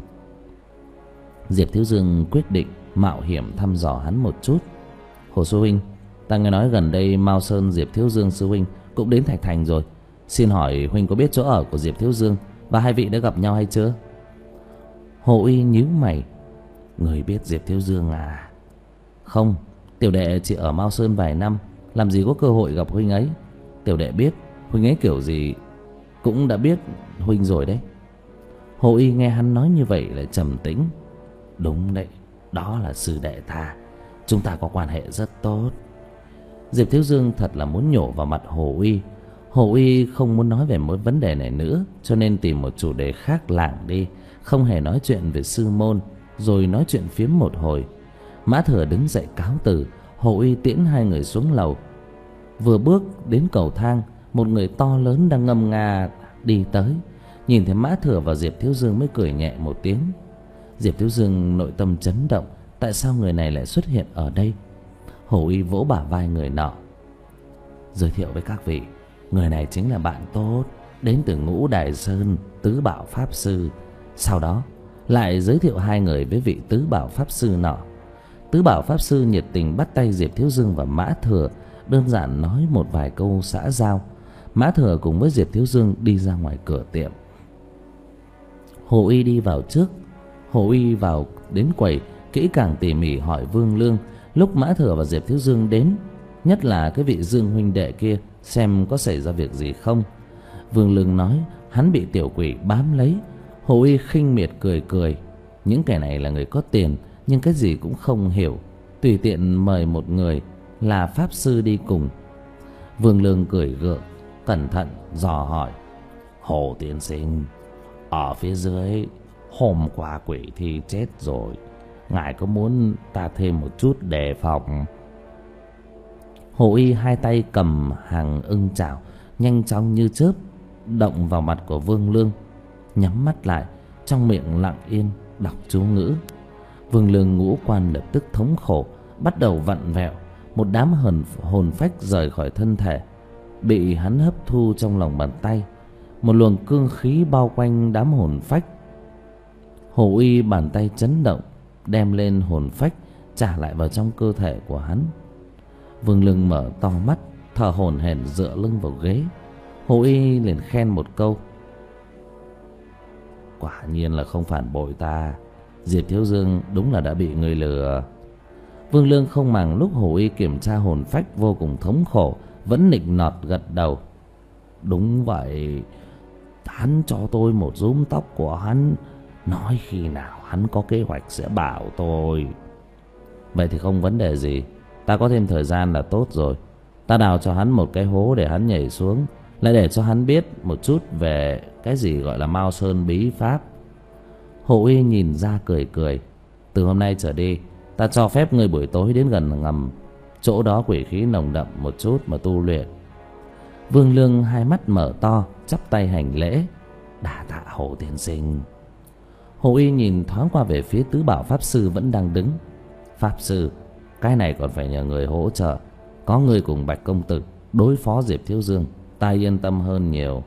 Diệp Thiếu Dương quyết định mạo hiểm thăm dò hắn một chút. Hồ sư huynh, ta nghe nói gần đây Mao Sơn Diệp Thiếu Dương sư huynh cũng đến Thạch Thành rồi. Xin hỏi huynh có biết chỗ ở của Diệp Thiếu Dương và hai vị đã gặp nhau hay chưa? Hồ Y nhíu mày: Người biết Diệp Thiếu Dương à? Không, tiểu đệ chỉ ở Mao Sơn vài năm, làm gì có cơ hội gặp huynh ấy. Tiểu đệ biết huynh ấy kiểu gì cũng đã biết huynh rồi đấy. Hồ Y nghe hắn nói như vậy lại trầm tĩnh: Đúng đấy, đó là sư đệ ta, chúng ta có quan hệ rất tốt. Diệp Thiếu Dương thật là muốn nhổ vào mặt Hồ Y. Hồ Y không muốn nói về mối vấn đề này nữa, cho nên tìm một chủ đề khác lảng đi, không hề nói chuyện về sư môn, rồi nói chuyện phiếm một hồi. Mã Thừa đứng dậy cáo từ. Hồ Y tiễn hai người xuống lầu. Vừa bước đến cầu thang, một người to lớn đang ngâm nga đi tới. Nhìn thấy Mã Thừa và Diệp Thiếu Dương mới cười nhẹ một tiếng. Diệp Thiếu Dương nội tâm chấn động, tại sao người này lại xuất hiện ở đây? Hồ Y vỗ bả vai người nọ: Giới thiệu với các vị, người này chính là bạn tốt, đến từ Ngũ Đài Sơn, Tứ Bảo Pháp Sư. Sau đó lại giới thiệu hai người với vị Tứ Bảo Pháp Sư nọ. Tứ Bảo Pháp Sư nhiệt tình bắt tay Diệp Thiếu Dương và Mã Thừa, đơn giản nói một vài câu xã giao. Mã Thừa cùng với Diệp Thiếu Dương đi ra ngoài cửa tiệm. Hồ Y đi vào trước. Hồ Uy vào đến quầy, kỹ càng tỉ mỉ hỏi Vương Lương lúc Mã Thừa và Diệp Thiếu Dương đến, nhất là cái vị Dương huynh đệ kia, xem có xảy ra việc gì không. Vương Lương nói hắn bị tiểu quỷ bám lấy. Hồ Uy khinh miệt cười cười, những kẻ này là người có tiền nhưng cái gì cũng không hiểu, tùy tiện mời một người là pháp sư đi cùng. Vương Lương cười gượng, cẩn thận dò hỏi: Hồ tiên sinh, ở phía dưới hôm qua quỷ thi chết rồi, ngài có muốn ta thêm một chút đề phòng? Hồ Uy hai tay cầm hàng ưng chảo, nhanh chóng như chớp động vào mặt của Vương Lương, nhắm mắt lại, trong miệng lặng yên đọc chú ngữ. Vương Lương ngũ quan lập tức thống khổ, bắt đầu vặn vẹo, một đám hồn hồn phách rời khỏi thân thể, bị hắn hấp thu trong lòng bàn tay. Một luồng cương khí bao quanh đám hồn phách. Hồ Uy bàn tay chấn động, đem lên hồn phách trả lại vào trong cơ thể của hắn. Vương Lương mở to mắt, thở hổn hển dựa lưng vào ghế. Hồ Uy liền khen một câu: Quả nhiên là không phản bội ta, Diệp Thiếu Dương đúng là đã bị người lừa. Vương Lương không màng lúc Hồ Uy kiểm tra hồn phách vô cùng thống khổ, vẫn nịnh nọt gật đầu: Đúng vậy, hắn cho tôi một rúm tóc của hắn, nói khi nào hắn có kế hoạch sẽ bảo tôi. Vậy thì không vấn đề gì, ta có thêm thời gian là tốt rồi. Ta đào cho hắn một cái hố để hắn nhảy xuống, lại để cho hắn biết một chút về cái gì gọi là Mao Sơn bí pháp. Hồ Uy nhìn ra cười cười: Từ hôm nay trở đi, ta cho phép người buổi tối đến gần ngầm, chỗ đó quỷ khí nồng đậm một chút mà tu luyện. Vương Lương hai mắt mở to, chắp tay hành lễ: Đa tạ Hồ tiên sinh. Hồ Uy nhìn thoáng qua về phía tứ bảo pháp sư vẫn đang đứng: Pháp sư, cái này còn phải nhờ người hỗ trợ. Có người cùng Bạch công tử đối phó Diệp Thiếu Dương, ta yên tâm hơn nhiều.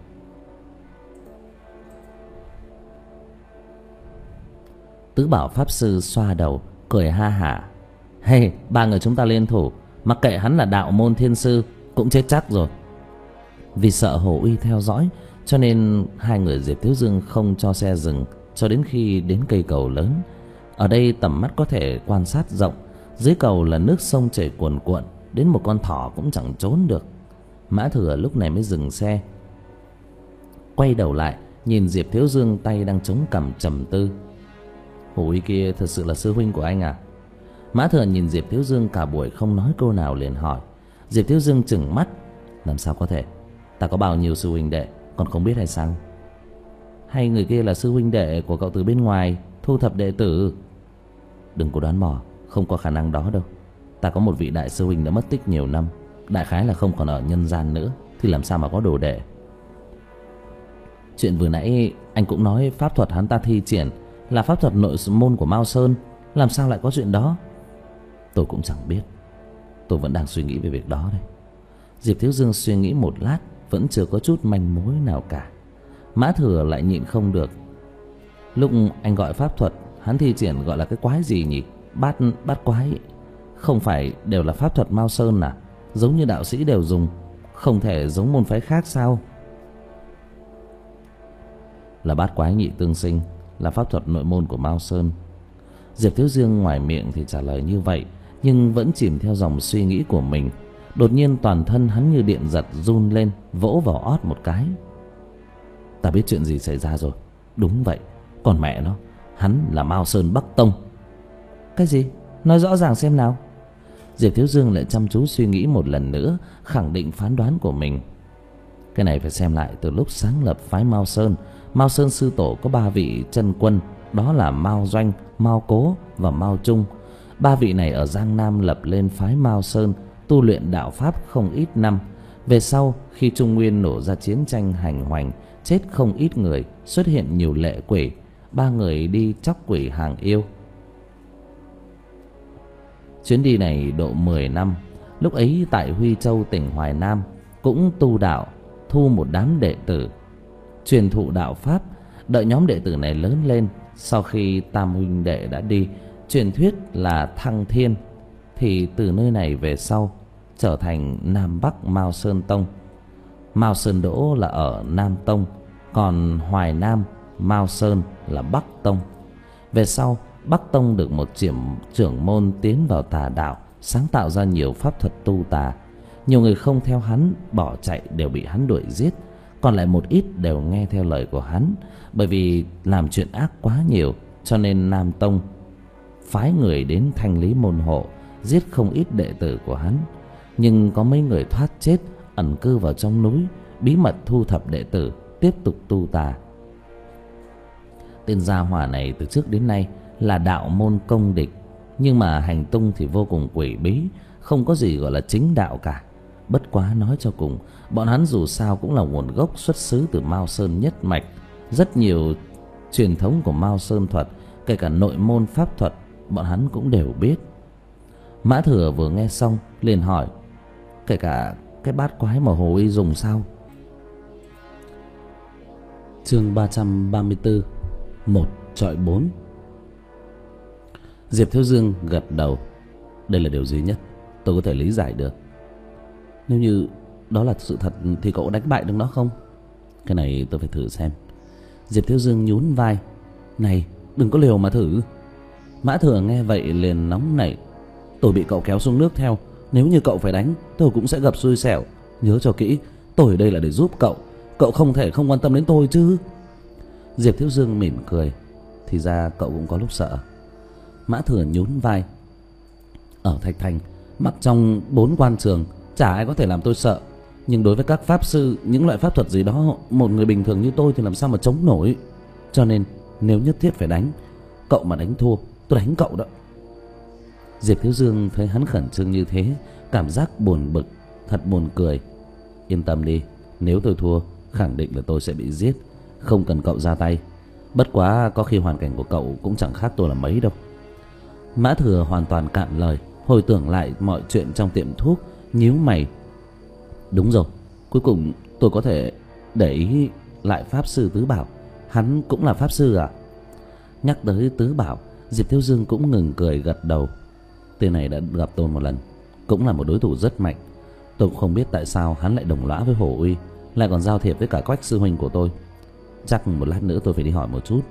Tứ bảo pháp sư xoa đầu cười ha hả: Hey, ba người chúng ta liên thủ, mặc kệ hắn là đạo môn thiên sư cũng chết chắc rồi. Vì sợ Hồ Uy theo dõi, cho nên hai người Diệp Thiếu Dương không cho xe dừng cho đến khi đến cây cầu lớn. Ở đây tầm mắt có thể quan sát rộng, dưới cầu là nước sông chảy cuồn cuộn, đến một con thỏ cũng chẳng trốn được. Mã Thừa lúc này mới dừng xe, quay đầu lại nhìn Diệp Thiếu Dương tay đang chống cằm trầm tư: Hồ Uy kia thật sự là sư huynh của anh à? Mã Thừa nhìn Diệp Thiếu Dương cả buổi không nói câu nào, liền hỏi. Diệp Thiếu Dương trừng mắt: Làm sao có thể, ta có bao nhiêu sư huynh đệ còn không biết hay sao? Hay người kia là sư huynh đệ của cậu từ bên ngoài thu thập đệ tử? Đừng có đoán mò, không có khả năng đó đâu. Ta có một vị đại sư huynh đã mất tích nhiều năm, đại khái là không còn ở nhân gian nữa, thì làm sao mà có đồ đệ. Chuyện vừa nãy anh cũng nói pháp thuật hắn ta thi triển là pháp thuật nội môn của Mao Sơn, làm sao lại có chuyện đó? Tôi cũng chẳng biết, tôi vẫn đang suy nghĩ về việc đó đây. Diệp Thiếu Dương suy nghĩ một lát, vẫn chưa có chút manh mối nào cả. Mã Thừa lại nhịn không được: Lúc anh gọi pháp thuật hắn thi triển gọi là cái quái gì nhỉ? Bát bát quái, không phải đều là pháp thuật Mao Sơn à? Giống như đạo sĩ đều dùng, không thể giống môn phái khác sao? Là bát quái nhị tương sinh, là pháp thuật nội môn của Mao Sơn. Diệp Thiếu Dương ngoài miệng thì trả lời như vậy, nhưng vẫn chìm theo dòng suy nghĩ của mình. Đột nhiên toàn thân hắn như điện giật run lên, vỗ vào ót một cái: Ta biết chuyện gì xảy ra rồi. Đúng vậy, còn mẹ nó, hắn là Mao Sơn Bắc Tông. Cái gì? Nói rõ ràng xem nào. Diệp Thiếu Dương lại chăm chú suy nghĩ một lần nữa, khẳng định phán đoán của mình. Cái này phải xem lại từ lúc sáng lập phái Mao Sơn. Mao Sơn sư tổ có ba vị chân quân, đó là Mao Doanh, Mao Cố và Mao Trung. Ba vị này ở Giang Nam lập lên phái Mao Sơn, tu luyện đạo pháp không ít năm. Về sau, khi Trung Nguyên nổ ra chiến tranh hành hoành, chết không ít người, xuất hiện nhiều lệ quỷ. Ba người đi chóc quỷ hàng yêu. Chuyến đi này độ mười năm. Lúc ấy tại Huy Châu tỉnh Hoài Nam cũng tu đạo, thu một đám đệ tử, truyền thụ đạo pháp. Đợi nhóm đệ tử này lớn lên, sau khi tam huynh đệ đã đi, truyền thuyết là thăng thiên, thì từ nơi này về sau trở thành Nam Bắc Mao Sơn Tông. Mao Sơn Đỗ là ở Nam Tông, còn Hoài Nam Mao Sơn là Bắc Tông. Về sau, Bắc Tông được một trưởng, trưởng môn tiến vào tà đạo, sáng tạo ra nhiều pháp thuật tu tà. Nhiều người không theo hắn, bỏ chạy đều bị hắn đuổi giết. Còn lại một ít đều nghe theo lời của hắn. Bởi vì làm chuyện ác quá nhiều, cho nên Nam Tông phái người đến thanh lý môn hộ, giết không ít đệ tử của hắn. Nhưng có mấy người thoát chết, ẩn cư vào trong núi, bí mật thu thập đệ tử, tiếp tục tu tà. Tên gia hỏa này từ trước đến nay là đạo môn công địch, nhưng mà hành tung thì vô cùng quỷ bí, không có gì gọi là chính đạo cả. Bất quá nói cho cùng, bọn hắn dù sao cũng là nguồn gốc xuất xứ từ Mao Sơn nhất mạch. Rất nhiều truyền thống của Mao Sơn thuật, kể cả nội môn pháp thuật, bọn hắn cũng đều biết. Mã Thừa vừa nghe xong liền hỏi, kể cả cái bát quái mà Hồ Uy dùng sao? Chương ba trăm ba mươi tư, một chọi bốn. Diệp Thiếu Dương gật đầu. Đây là điều duy nhất tôi có thể lý giải được. Nếu như đó là sự thật thì cậu đánh bại được nó không? Cái này tôi phải thử xem. Diệp Thiếu Dương nhún vai. Này, đừng có liều mà thử. Mã Thừa nghe vậy liền nóng nảy. Tôi bị cậu kéo xuống nước theo, nếu như cậu phải đánh, tôi cũng sẽ gặp xui xẻo. Nhớ cho kỹ, tôi ở đây là để giúp cậu, cậu không thể không quan tâm đến tôi chứ. Diệp Thiếu Dương mỉm cười. Thì ra cậu cũng có lúc sợ. Mã Thừa nhún vai. Ở Thạch Thành, mặc trong bốn quan trường, chả ai có thể làm tôi sợ. Nhưng đối với các pháp sư, những loại pháp thuật gì đó, một người bình thường như tôi thì làm sao mà chống nổi. Cho nên nếu nhất thiết phải đánh, cậu mà đánh thua, tôi đánh cậu đó. Diệp Thiếu Dương thấy hắn khẩn trương như thế, cảm giác buồn bực, thật buồn cười. Yên tâm đi, nếu tôi thua, khẳng định là tôi sẽ bị giết, không cần cậu ra tay. Bất quá có khi hoàn cảnh của cậu cũng chẳng khác tôi là mấy đâu. Mã Thừa hoàn toàn cạn lời, hồi tưởng lại mọi chuyện trong tiệm thuốc, nhíu mày. Đúng rồi, cuối cùng tôi có thể để ý lại pháp sư Tứ Bảo. Hắn cũng là pháp sư à? Nhắc tới Tứ Bảo, Diệp Thiếu Dương cũng ngừng cười gật đầu. Tên này đã gặp tôi một lần, cũng là một đối thủ rất mạnh. Tôi cũng không biết tại sao hắn lại đồng lõa với Hồ Uy, lại còn giao thiệp với cả Quách sư huynh của tôi. Chắc một lát nữa tôi phải đi hỏi một chút.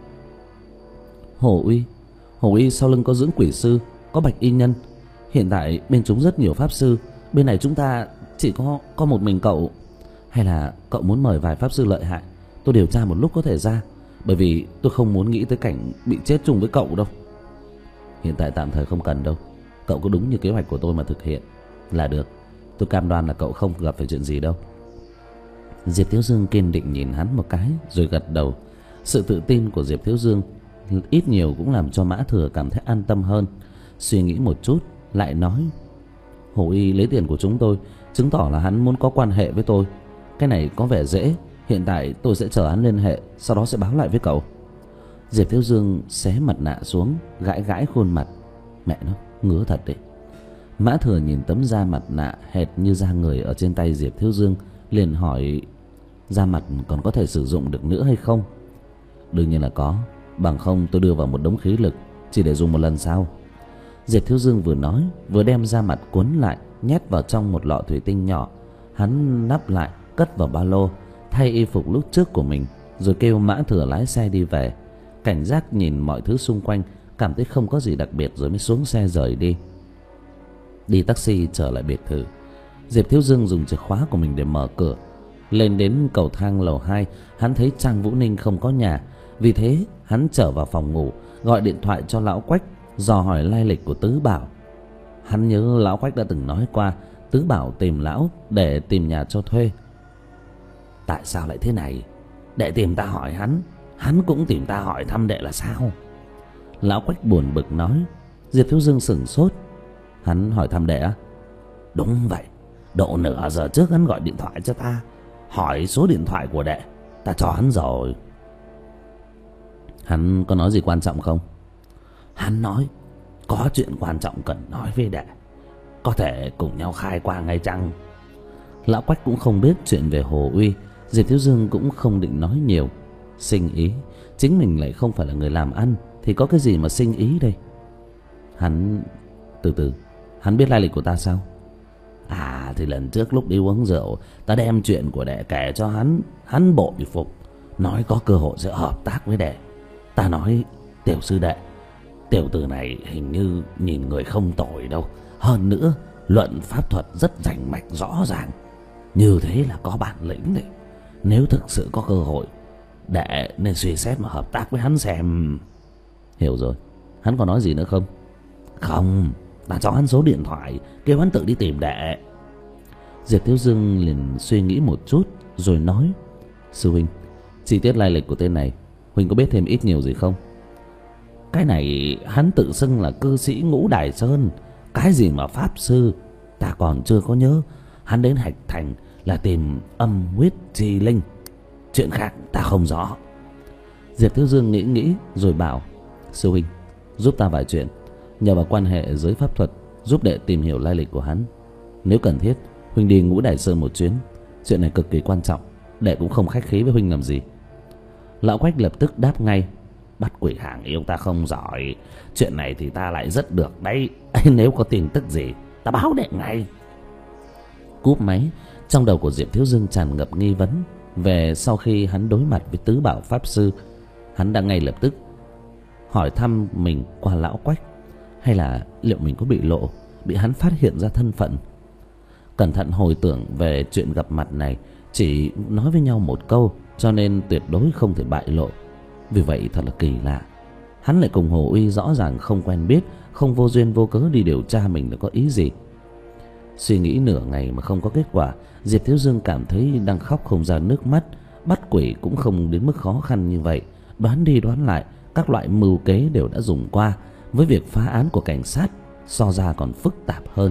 Hồ Uy? Hồ Uy sau lưng có dưỡng quỷ sư, có bạch y nhân. Hiện tại bên chúng rất nhiều pháp sư, bên này chúng ta chỉ có có một mình cậu. Hay là cậu muốn mời vài pháp sư lợi hại, tôi điều tra một lúc có thể ra. Bởi vì tôi không muốn nghĩ tới cảnh bị chết chung với cậu đâu. Hiện tại tạm thời không cần đâu, cậu cứ đúng như kế hoạch của tôi mà thực hiện là được. Tôi cam đoan là cậu không gặp phải chuyện gì đâu. Diệp Thiếu Dương kiên định nhìn hắn một cái rồi gật đầu. Sự tự tin của Diệp Thiếu Dương ít nhiều cũng làm cho Mã Thừa cảm thấy an tâm hơn. Suy nghĩ một chút lại nói, Hồ Y lấy tiền của chúng tôi, chứng tỏ là hắn muốn có quan hệ với tôi. Cái này có vẻ dễ, hiện tại tôi sẽ chờ hắn liên hệ, sau đó sẽ báo lại với cậu. Diệp Thiếu Dương xé mặt nạ xuống, gãi gãi khuôn mặt. Mẹ nó, ngứa thật đấy. Mã Thừa nhìn tấm da mặt nạ hệt như da người ở trên tay Diệp Thiếu Dương, liền hỏi, da mặt còn có thể sử dụng được nữa hay không? Đương nhiên là có, bằng không tôi đưa vào một đống khí lực chỉ để dùng một lần sao? Diệp Thiếu Dương vừa nói vừa đem da mặt cuốn lại, nhét vào trong một lọ thủy tinh nhỏ. Hắn nắp lại, cất vào ba lô, thay y phục lúc trước của mình, rồi kêu Mã Thừa lái xe đi về. Cảnh giác nhìn mọi thứ xung quanh, cảm thấy không có gì đặc biệt rồi mới xuống xe rời đi. Đi taxi trở lại biệt thự, Diệp Thiếu Dương dùng chìa khóa của mình để mở cửa. Lên đến cầu thang lầu hai, hắn thấy Trang Vũ Ninh không có nhà. Vì thế hắn trở vào phòng ngủ, gọi điện thoại cho lão Quách, dò hỏi lai lịch của Tứ Bảo. Hắn nhớ lão Quách đã từng nói qua Tứ Bảo tìm lão để tìm nhà cho thuê. Tại sao lại thế này? Đệ tìm ta hỏi hắn, hắn cũng tìm ta hỏi thăm đệ là sao? Lão Quách buồn bực nói. Diệp Thiếu Dương sửng sốt. Hắn hỏi thăm đệ á? Đúng vậy, độ nửa giờ trước hắn gọi điện thoại cho ta, hỏi số điện thoại của đệ, ta cho hắn rồi. Hắn có nói gì quan trọng không? Hắn nói có chuyện quan trọng cần nói với đệ, có thể cùng nhau khai qua ngay chăng? Lão Quách cũng không biết chuyện về Hồ Uy. Diệp Thiếu Dương cũng không định nói nhiều. Sinh ý, chính mình lại không phải là người làm ăn, thì có cái gì mà sinh ý đây? Hắn từ từ, hắn biết lai lịch của ta sao? À thì lần trước lúc đi uống rượu, ta đem chuyện của đệ kể cho hắn, hắn bội phục, nói có cơ hội sẽ hợp tác với đệ. Ta nói, tiểu sư đệ, Tiểu tử này hình như nhìn người không tồi đâu. Hơn nữa luận pháp thuật rất rành mạch rõ ràng. Như thế là có bản lĩnh đấy. Nếu thực sự có cơ hội, đệ nên suy xét mà hợp tác với hắn xem. Hiểu rồi. Hắn có nói gì nữa không? Không, ta cho hắn số điện thoại, kêu hắn tự đi tìm đệ. Diệp Thiếu Dương liền suy nghĩ một chút rồi nói: Sư huynh, chi tiết lai lịch của tên này huynh có biết thêm ít nhiều gì không? Cái này hắn tự xưng là cư sĩ Ngũ Đài Sơn. Cái gì mà pháp sư ta còn chưa có nhớ. Hắn đến Hạch Thành là tìm âm huyết chi linh. Chuyện khác ta không rõ. Diệp Thiếu Dương nghĩ nghĩ rồi bảo: Sư huynh, giúp ta vài chuyện. Nhờ vào quan hệ giới pháp thuật, giúp đệ tìm hiểu lai lịch của hắn. Nếu cần thiết, huynh đi Ngũ Đài Sơn một chuyến. Chuyện này cực kỳ quan trọng, đệ cũng không khách khí với huynh làm gì. Lão Quách lập tức đáp ngay: Bắt quỷ hàng yêu ta không giỏi. Chuyện này thì ta lại rất được đấy. Nếu có tin tức gì ta báo đệ ngay. Cúp máy, trong đầu của Diệp Thiếu Dương tràn ngập nghi vấn về sau khi hắn đối mặt với tứ bảo pháp sư. Hắn đã ngay lập tức hỏi thăm mình qua lão Quách, hay là liệu mình có bị lộ, bị hắn phát hiện ra thân phận. Cẩn thận hồi tưởng về chuyện gặp mặt này, chỉ nói với nhau một câu, cho nên tuyệt đối không thể bại lộ. Vì vậy thật là kỳ lạ, hắn lại cùng Hồ Uy rõ ràng không quen biết, không vô duyên vô cớ đi điều tra mình là có ý gì. Suy nghĩ nửa ngày mà không có kết quả, Diệp Thiếu Dương cảm thấy đang khóc không ra nước mắt. Bắt quỷ cũng không đến mức khó khăn như vậy. Đoán đi đoán lại, các loại mưu kế đều đã dùng qua. Với việc phá án của cảnh sát so ra còn phức tạp hơn.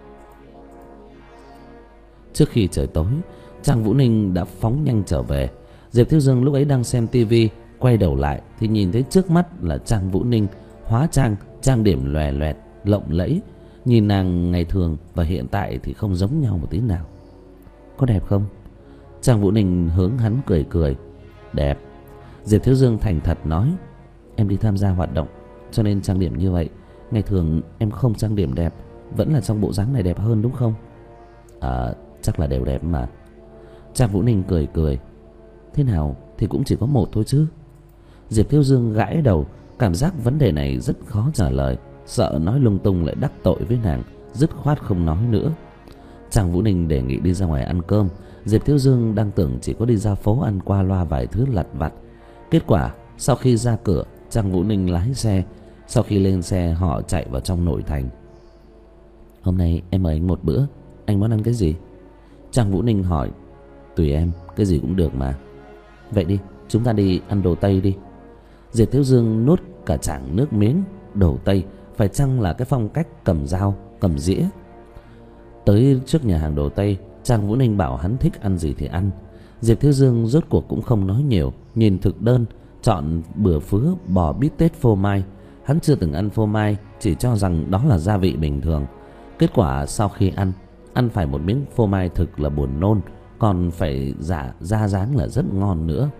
Trước khi trời tối, Trang Vũ Ninh đã phóng nhanh trở về. Diệp Thiếu Dương lúc ấy đang xem tivi, quay đầu lại thì nhìn thấy trước mắt là Trang Vũ Ninh hóa trang, trang điểm lòe loẹt, lộng lẫy. Nhìn nàng ngày thường và hiện tại thì không giống nhau một tí nào. Có đẹp không? Trang Vũ Ninh hướng hắn cười cười. Đẹp. Diệp Thiếu Dương thành thật nói: Em đi tham gia hoạt động cho nên trang điểm như vậy. Ngày thường em không trang điểm đẹp, vẫn là trong bộ dáng này đẹp hơn đúng không? À, chắc là đều đẹp mà. Trang Vũ Ninh cười cười. Thế nào thì cũng chỉ có một thôi chứ. Diệp Thiếu Dương gãi đầu, cảm giác vấn đề này rất khó trả lời, sợ nói lung tung lại đắc tội với nàng, dứt khoát không nói nữa. Trang Vũ Ninh đề nghị đi ra ngoài ăn cơm. Diệp Thiếu Dương đang tưởng chỉ có đi ra phố ăn qua loa vài thứ lặt vặt. Kết quả sau khi ra cửa, Trang Vũ Ninh lái xe. Sau khi lên xe, họ chạy vào trong nội thành. Hôm nay em mời anh một bữa, anh muốn ăn cái gì? Trang Vũ Ninh hỏi. Tùy em, cái gì cũng được mà. Vậy đi, chúng ta đi ăn đồ Tây đi. Diệp Thiếu Dương nuốt cả chảng nước miếng. Đồ Tây phải chăng là cái phong cách cầm dao, cầm dĩa? Tới trước nhà hàng đồ Tây, Trang Vũ Ninh bảo hắn thích ăn gì thì ăn. Diệp Thiếu Dương rốt cuộc cũng không nói nhiều, nhìn thực đơn, chọn bữa phứa bò bít tết phô mai. Hắn chưa từng ăn phô mai, chỉ cho rằng đó là gia vị bình thường. Kết quả sau khi ăn, ăn phải một miếng phô mai thực là buồn nôn, còn phải giả ra dáng là rất ngon nữa.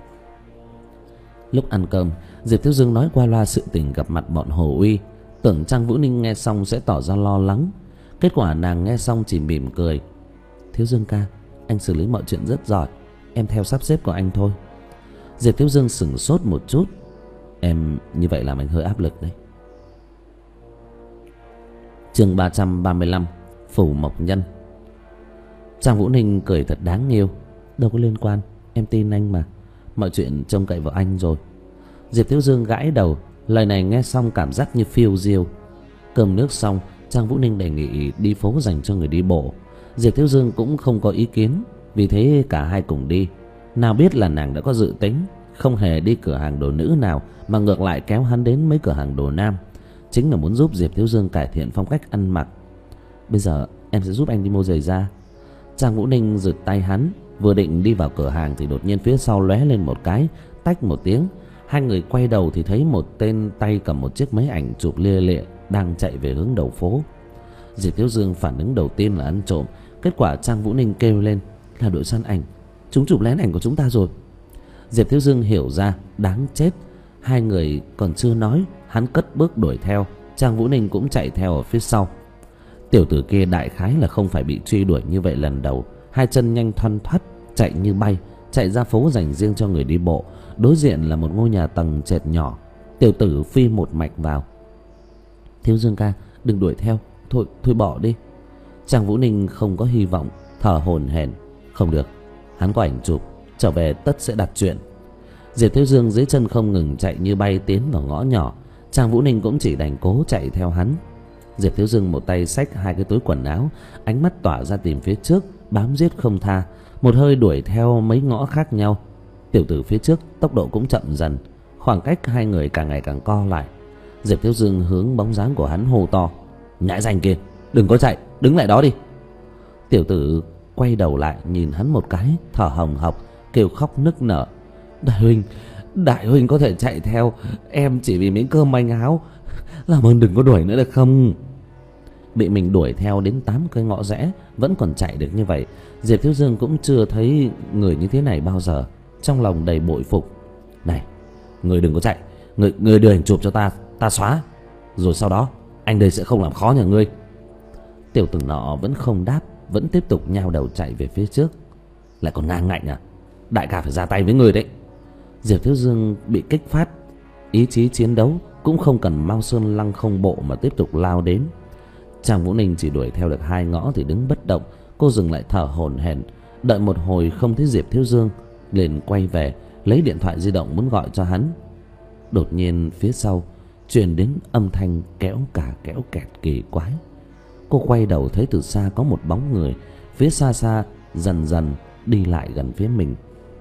Lúc ăn cơm, Diệp Thiếu Dương nói qua loa sự tình gặp mặt bọn Hồ Uy, tưởng Trang Vũ Ninh nghe xong sẽ tỏ ra lo lắng. Kết quả nàng nghe xong chỉ mỉm cười. Thiếu Dương ca, anh xử lý mọi chuyện rất giỏi, em theo sắp xếp của anh thôi. Diệp Thiếu Dương sửng sốt một chút. Em như vậy làm anh hơi áp lực đấy. Chương ba trăm ba mươi lăm, Phủ Mộc Nhân. Trang Vũ Ninh cười thật đáng yêu. Đâu có liên quan, em tin anh mà. Mọi chuyện trông cậy vào anh rồi. Diệp Thiếu Dương gãi đầu. Lời này nghe xong cảm giác như phiêu diêu. Cơm nước xong, Trang Vũ Ninh đề nghị đi phố dành cho người đi bộ. Diệp Thiếu Dương cũng không có ý kiến, vì thế cả hai cùng đi. Nào biết là nàng đã có dự tính, không hề đi cửa hàng đồ nữ nào, mà ngược lại kéo hắn đến mấy cửa hàng đồ nam, chính là muốn giúp Diệp Thiếu Dương cải thiện phong cách ăn mặc. Bây giờ em sẽ giúp anh đi mua giày da. Trang Vũ Ninh giật tay hắn, vừa định đi vào cửa hàng thì đột nhiên phía sau lóe lên một cái, tách một tiếng. Hai người quay đầu thì thấy một tên tay cầm một chiếc máy ảnh chụp lia lịa đang chạy về hướng đầu phố. Diệp Thiếu Dương phản ứng đầu tiên là ăn trộm. Kết quả Trang Vũ Ninh kêu lên là đội săn ảnh, chúng chụp lén ảnh của chúng ta rồi. Diệp Thiếu Dương hiểu ra, đáng chết. Hai người còn chưa nói, hắn cất bước đuổi theo. Trang Vũ Ninh cũng chạy theo ở phía sau. Tiểu tử kia đại khái là không phải bị truy đuổi như vậy lần đầu, hai chân nhanh thoăn thoắt chạy như bay, chạy ra phố dành riêng cho người đi bộ. Đối diện là một ngôi nhà tầng trệt nhỏ. Tiểu tử phi một mạch vào. Thiếu Dương ca, đừng đuổi theo, thôi thôi bỏ đi. Trang Vũ Ninh không có hy vọng, thở hổn hển. Không được, hắn có ảnh chụp, trở về tất sẽ đặt chuyện. Diệp Thiếu Dương dưới chân không ngừng chạy như bay tiến vào ngõ nhỏ. Trang Vũ Ninh cũng chỉ đành cố chạy theo hắn. Diệp Thiếu Dương một tay xách hai cái túi quần áo, ánh mắt tỏa ra tìm phía trước, bám giết không tha, một hơi đuổi theo mấy ngõ khác nhau. Tiểu tử phía trước tốc độ cũng chậm dần, khoảng cách hai người càng ngày càng co lại. Diệp Thiếu Dương hướng bóng dáng của hắn hô to: nhãi danh kia, đừng có chạy, đứng lại đó đi. Tiểu tử quay đầu lại nhìn hắn một cái, thở hồng hộc, kêu khóc nức nở: Đại huynh, đại huynh có thể chạy theo, em chỉ vì miếng cơm manh áo, làm ơn đừng có đuổi nữa được không? Bị mình đuổi theo đến tám cái ngõ rẽ vẫn còn chạy được như vậy, Diệp Thiếu Dương cũng chưa thấy người như thế này bao giờ, trong lòng đầy bội phục. Này, người đừng có chạy, người người đưa ảnh chụp cho ta, ta xóa, rồi sau đó anh đây sẽ không làm khó nhà ngươi. Tiểu tử nọ vẫn không đáp, vẫn tiếp tục nhao đầu chạy về phía trước. Lại còn ngang ngạnh à? Đại ca phải ra tay với người đấy. Diệp Thiếu Dương bị kích phát ý chí chiến đấu, cũng không cần Mao Sơn Lăng Không Bộ mà tiếp tục lao đến. Trang Vũ Ninh chỉ đuổi theo được hai ngõ thì đứng bất động. Cô dừng lại thở hổn hển, đợi một hồi không thấy Diệp Thiếu Dương, liền quay về lấy điện thoại di động muốn gọi cho hắn. Đột nhiên phía sau truyền đến âm thanh kéo cả kéo kẹt kỳ quái. Cô quay đầu thấy từ xa có một bóng người phía xa xa dần dần đi lại gần phía mình.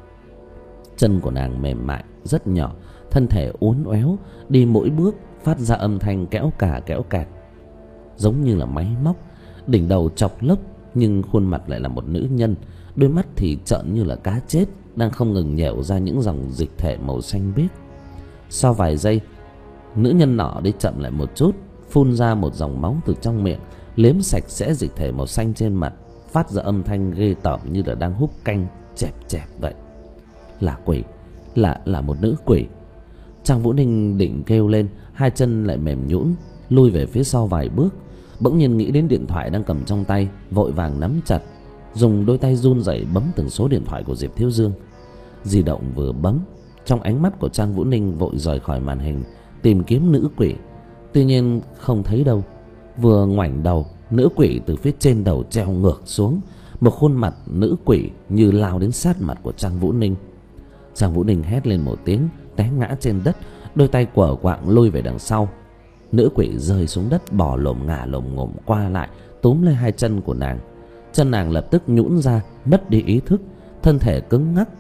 Chân của nàng mềm mại rất nhỏ, thân thể uốn éo, đi mỗi bước phát ra âm thanh kéo cả kéo kẹt, giống như là máy móc. Đỉnh đầu chọc lốc, nhưng khuôn mặt lại là một nữ nhân, đôi mắt thì trợn như là cá chết, đang không ngừng nhẻo ra những dòng dịch thể màu xanh biếc. Sau vài giây, nữ nhân nọ đi chậm lại một chút, phun ra một dòng máu từ trong miệng, liếm sạch sẽ dịch thể màu xanh trên mặt, phát ra âm thanh ghê tởm như là đang húp canh chẹp chẹp vậy. Là quỷ, là là một nữ quỷ. Trang Vũ Ninh định kêu lên, hai chân lại mềm nhũn, lui về phía sau vài bước. Bỗng nhiên nghĩ đến điện thoại đang cầm trong tay, vội vàng nắm chặt, dùng đôi tay run rẩy bấm từng số điện thoại của Diệp Thiếu Dương. Di động vừa bấm, trong ánh mắt của Trang Vũ Ninh vội rời khỏi màn hình, tìm kiếm nữ quỷ. Tuy nhiên không thấy đâu. Vừa ngoảnh đầu, nữ quỷ từ phía trên đầu treo ngược xuống, một khuôn mặt nữ quỷ như lao đến sát mặt của Trang Vũ Ninh. Trang Vũ Ninh hét lên một tiếng, té ngã trên đất, đôi tay quở quạng lùi về đằng sau. Nữ quỷ rơi xuống đất, bò lồm ngả lồm ngồm qua lại, túm lấy hai chân của nàng. Chân nàng lập tức nhũn ra, mất đi ý thức, thân thể cứng ngắc.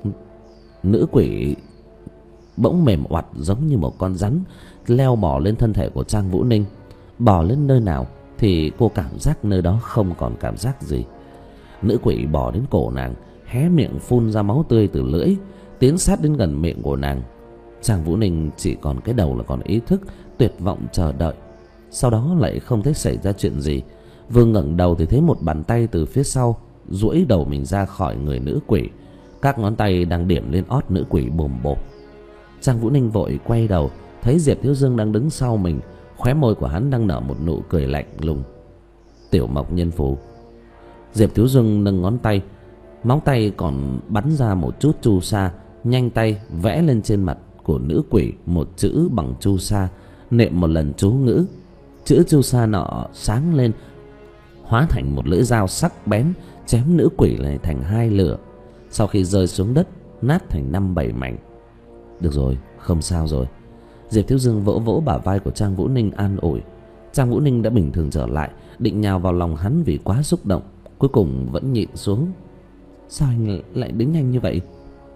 Nữ quỷ bỗng mềm oặt giống như một con rắn, leo bò lên thân thể của Trang Vũ Ninh. Bò lên nơi nào thì cô cảm giác nơi đó không còn cảm giác gì. Nữ quỷ bò đến cổ nàng, hé miệng phun ra máu tươi từ lưỡi, tiến sát đến gần miệng của nàng. Trang Vũ Ninh chỉ còn cái đầu là còn ý thức, tuyệt vọng chờ đợi. Sau đó lại không thấy xảy ra chuyện gì. Vừa ngẩng đầu thì thấy một bàn tay từ phía sau duỗi đầu mình ra khỏi người nữ quỷ, các ngón tay đang điểm lên ót nữ quỷ bồm bộp. Trang Vũ Ninh vội quay đầu, thấy Diệp Thiếu Dương đang đứng sau mình, khóe môi của hắn đang nở một nụ cười lạnh lùng. Tiểu Mộc Nhân Phù. Diệp Thiếu Dương nâng ngón tay, móng tay còn bắn ra một chút chu sa, nhanh tay vẽ lên trên mặt của nữ quỷ một chữ bằng chu sa, niệm một lần chú ngữ. Chữ chu sa nọ sáng lên, hóa thành một lưỡi dao sắc bén, chém nữ quỷ này thành hai lửa. Sau khi rơi xuống đất, nát thành năm bảy mảnh. Được rồi, không sao rồi. Diệp Thiếu Dương vỗ vỗ bả vai của Trang Vũ Ninh an ủi. Trang Vũ Ninh đã bình thường trở lại, định nhào vào lòng hắn vì quá xúc động, cuối cùng vẫn nhịn xuống. Sao anh lại đứng nhanh như vậy?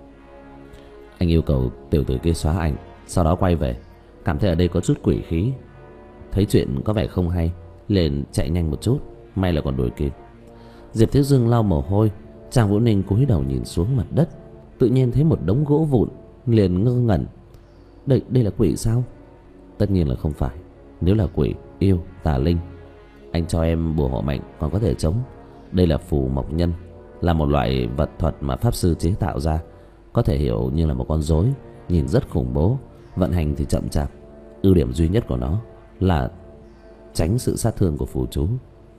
Anh yêu cầu tiểu tử kia xóa ảnh, sau đó quay về. Cảm thấy ở đây có chút quỷ khí, thấy chuyện có vẻ không hay, liền chạy nhanh một chút, may là còn đuổi kịp. Diệp Thiếu Dương lau mồ hôi. Trang Vũ Ninh cúi đầu nhìn xuống mặt đất, tự nhiên thấy một đống gỗ vụn, liền ngơ ngẩn. Đây đây là quỷ sao? Tất nhiên là không phải. Nếu là quỷ, yêu, tà linh, anh cho em bùa hộ mệnh còn có thể chống. Đây là phù mộc nhân, là một loại vật thuật mà pháp sư chế tạo ra, có thể hiểu như là một con rối, nhìn rất khủng bố, vận hành thì chậm chạp. Ưu điểm duy nhất của nó là tránh sự sát thương của phù chú.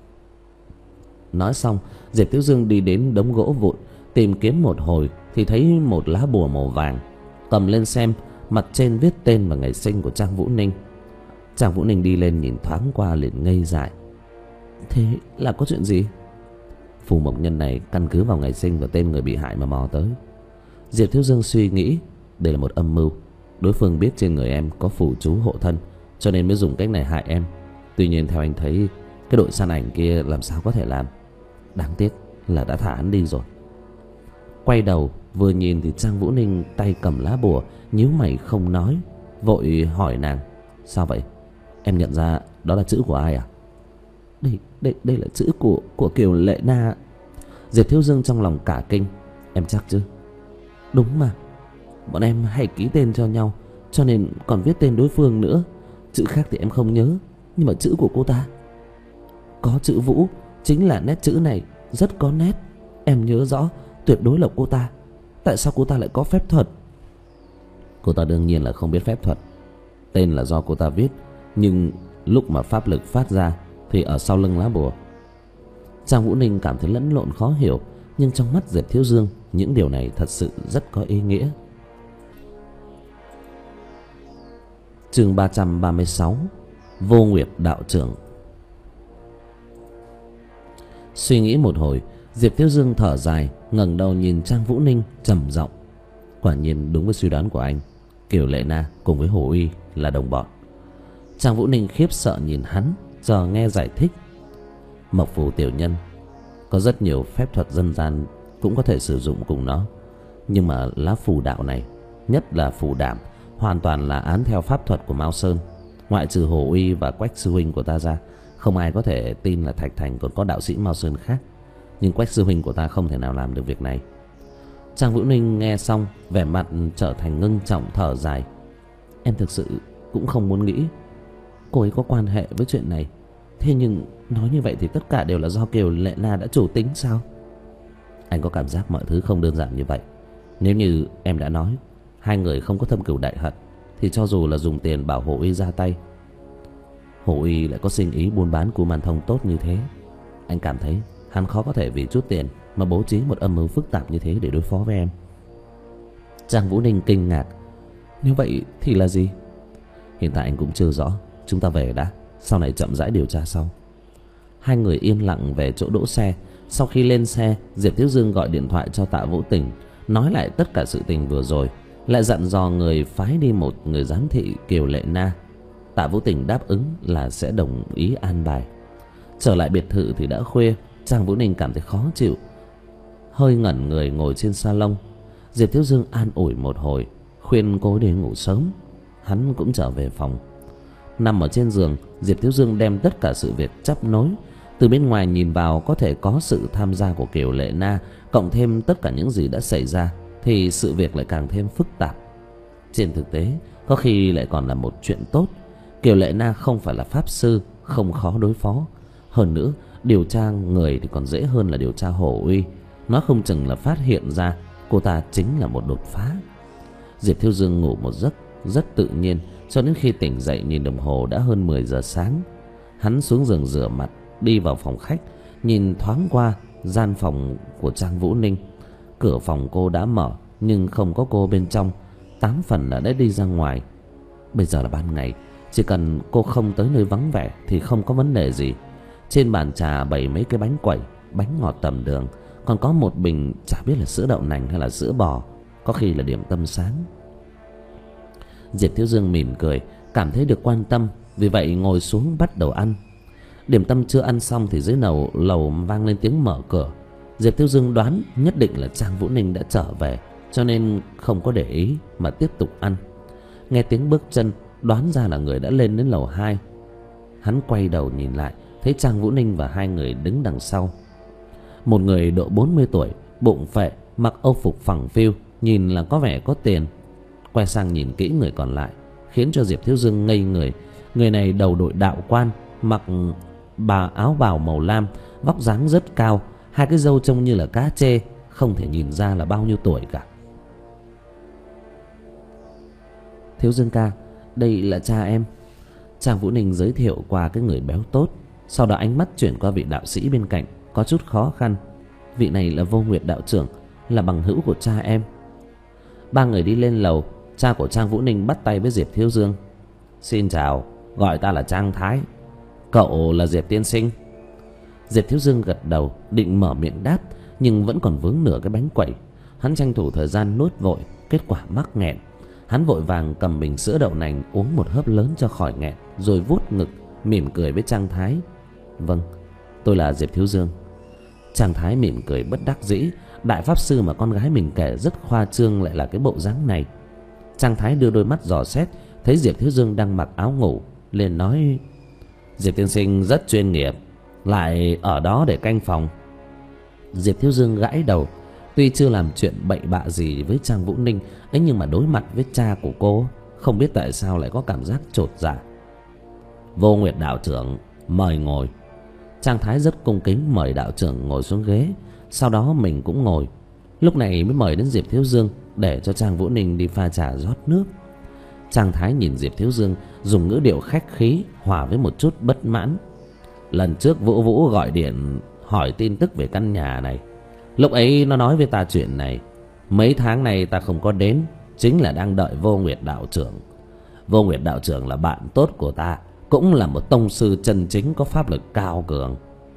Nói xong, Diệp Thiếu Dương đi đến đống gỗ vụn, tìm kiếm một hồi thì thấy một lá bùa màu vàng. Cầm lên xem, mặt trên viết tên và ngày sinh của Trang Vũ Ninh. Trang Vũ Ninh đi lên nhìn thoáng qua liền ngây dại. Thế là có chuyện gì? Phù mộc nhân này căn cứ vào ngày sinh và tên người bị hại mà mò tới. Diệp Thiếu Dương suy nghĩ đây là một âm mưu. Đối phương biết trên người em có phù chú hộ thân, cho nên mới dùng cách này hại em. Tuy nhiên theo anh thấy, cái đội săn ảnh kia làm sao có thể làm. Đáng tiếc là đã thả hắn đi rồi. Quay đầu vừa nhìn thì Trang Vũ Ninh tay cầm lá bùa, nhíu mày không nói. Vội hỏi nàng: sao vậy? Em nhận ra đó là chữ của ai à? Đây, đây, đây là chữ của của Kiều Lệ Na. Diệp Thiếu Dương trong lòng cả kinh. Em chắc chứ? Đúng mà, bọn em hay ký tên cho nhau, cho nên còn viết tên đối phương nữa. Chữ khác thì em không nhớ, nhưng mà chữ của cô ta có chữ Vũ, chính là nét chữ này rất có nét. Em nhớ rõ, tuyệt đối là cô ta. Tại sao cô ta lại có phép thuật? Cô ta đương nhiên là không biết phép thuật. Tên là do cô ta viết, nhưng lúc mà pháp lực phát ra thì ở sau lưng lá bùa. Trang Vũ Ninh cảm thấy lẫn lộn khó hiểu, nhưng trong mắt Diệp Thiếu Dương, những điều này thật sự rất có ý nghĩa. Chương ba trăm ba mươi sáu. Vô Nguyệt đạo trưởng. Suy nghĩ một hồi, Diệp Thiếu Dương thở dài, ngẩng đầu nhìn Trang Vũ Ninh trầm giọng. Quả nhiên đúng với suy đoán của anh, Kiều Lệ Na cùng với Hồ Uy là đồng bọn. Trang Vũ Ninh khiếp sợ nhìn hắn, giờ nghe giải thích. Mộc phù tiểu nhân có rất nhiều phép thuật dân gian cũng có thể sử dụng cùng nó, nhưng mà lá phù đạo này, nhất là phù đảm, hoàn toàn là án theo pháp thuật của Mao Sơn. Ngoại trừ Hồ Uy và Quách sư huynh của ta ra, không ai có thể tin là Thạch Thành còn có đạo sĩ Mao Sơn khác. Nhưng Quách sư huynh của ta không thể nào làm được việc này. Trang Vũ Ninh nghe xong, vẻ mặt trở thành ngưng trọng thở dài. Em thực sự cũng không muốn nghĩ cô ấy có quan hệ với chuyện này. Thế nhưng nói như vậy thì tất cả đều là do Kiều Lệ Na đã chủ tính sao? Anh có cảm giác mọi thứ không đơn giản như vậy. Nếu như em đã nói hai người không có thâm cừu đại hận, thì cho dù là dùng tiền bảo Hồ Uy ra tay, Hồ Uy lại có sinh ý buôn bán cù màn thông tốt như thế, anh cảm thấy hắn khó có thể vì chút tiền mà bố trí một âm mưu phức tạp như thế để đối phó với em. Trang Vũ Ninh kinh ngạc. Như vậy thì là gì? Hiện tại anh cũng chưa rõ. Chúng ta về đã, sau này chậm rãi điều tra sau. Hai người yên lặng về chỗ đỗ xe. Sau khi lên xe, Diệp Thiếu Dương gọi điện thoại cho Tạ Vũ Tỉnh, nói lại tất cả sự tình vừa rồi, lại dặn dò người phái đi một người giám thị Kiều Lệ Na. Tạ Vũ Tỉnh đáp ứng là sẽ đồng ý an bài. Trở lại biệt thự thì đã khuya. Trang Vũ Ninh cảm thấy khó chịu, hơi ngẩn người ngồi trên salon. Diệp Thiếu Dương an ủi một hồi, khuyên cô để ngủ sớm. Hắn cũng trở về phòng. Nằm ở trên giường, Diệp Thiếu Dương đem tất cả sự việc chắp nối. Từ bên ngoài nhìn vào có thể có sự tham gia của Kiều Lệ Na, cộng thêm tất cả những gì đã xảy ra, thì sự việc lại càng thêm phức tạp. Trên thực tế, có khi lại còn là một chuyện tốt. Kiều Lệ Na không phải là pháp sư, không khó đối phó. Hơn nữa, điều tra người thì còn dễ hơn là điều tra Hồ Uy. Nó không chừng là phát hiện ra cô ta chính là một đột phá. Diệp Thiếu Dương ngủ một giấc rất tự nhiên, cho đến khi tỉnh dậy nhìn đồng hồ đã hơn mười giờ sáng. Hắn xuống giường rửa mặt, đi vào phòng khách, nhìn thoáng qua gian phòng của Trang Vũ Ninh. Cửa phòng cô đã mở, nhưng không có cô bên trong. Tám phần là đã đi ra ngoài. Bây giờ là ban ngày, chỉ cần cô không tới nơi vắng vẻ thì không có vấn đề gì. Trên bàn trà bày mấy cái bánh quẩy, bánh ngọt tầm đường, còn có một bình chả biết là sữa đậu nành hay là sữa bò, có khi là điểm tâm sáng. Diệp Thiếu Dương mỉm cười, cảm thấy được quan tâm, vì vậy ngồi xuống bắt đầu ăn. Điểm tâm chưa ăn xong thì dưới lầu lầu vang lên tiếng mở cửa. Diệp Thiếu Dương đoán nhất định là Trang Vũ Ninh đã trở về, cho nên không có để ý mà tiếp tục ăn. Nghe tiếng bước chân, đoán ra là người đã lên đến lầu hai. Hắn quay đầu nhìn lại, thấy Trang Vũ Ninh và hai người đứng đằng sau. Một người độ bốn mươi tuổi, bụng phệ, mặc âu phục phẳng phiu, nhìn là có vẻ có tiền. Quay sang nhìn kỹ người còn lại, khiến cho Diệp Thiếu Dương ngây người. Người này đầu đội đạo quan, mặc bà áo bào màu lam, vóc dáng rất cao, hai cái râu trông như là cá trê, không thể nhìn ra là bao nhiêu tuổi cả. Thiếu Dương ca, đây là cha em. Trang Vũ Ninh giới thiệu qua cái người béo tốt. Sau đó ánh mắt chuyển qua vị đạo sĩ bên cạnh, có chút khó khăn. Vị này là Vô Nguyệt đạo trưởng, là bằng hữu của cha em. Ba người đi lên lầu. Cha của Trang Vũ Ninh bắt tay với Diệp Thiếu Dương. Xin chào, gọi ta là Trang Thái. Cậu là Diệp tiên sinh? Diệp Thiếu Dương gật đầu, định mở miệng đáp, nhưng vẫn còn vướng nửa cái bánh quẩy. Hắn tranh thủ thời gian nuốt vội, kết quả mắc nghẹn. Hắn vội vàng cầm bình sữa đậu nành uống một hớp lớn cho khỏi nghẹn, rồi vuốt ngực mỉm cười với Trang Thái. Vâng, tôi là Diệp Thiếu Dương. Trang Thái mỉm cười bất đắc dĩ. Đại pháp sư mà con gái mình kể rất khoa trương lại là cái bộ dáng này. Trang Thái đưa đôi mắt dò xét, thấy Diệp Thiếu Dương đang mặc áo ngủ, liền nói: Diệp tiên sinh rất chuyên nghiệp, lại ở đó để canh phòng. Diệp Thiếu Dương gãi đầu. Tuy chưa làm chuyện bậy bạ gì với Trang Vũ Ninh ấy, nhưng mà đối mặt với cha của cô, không biết tại sao lại có cảm giác chột dạ. Vô Nguyệt đạo trưởng, mời ngồi. Trang Thái rất cung kính mời đạo trưởng ngồi xuống ghế. Sau đó mình cũng ngồi. Lúc này mới mời đến Diệp Thiếu Dương, để cho Trang Vũ Ninh đi pha trà rót nước. Trang Thái nhìn Diệp Thiếu Dương dùng ngữ điệu khách khí hòa với một chút bất mãn. Lần trước Vũ Vũ gọi điện hỏi tin tức về căn nhà này, lúc ấy nó nói với ta chuyện này. Mấy tháng nay ta không có đến, chính là đang đợi Vô Nguyệt đạo trưởng. Vô Nguyệt đạo trưởng là bạn tốt của ta, cũng là một tông sư chân chính có pháp lực cao cường.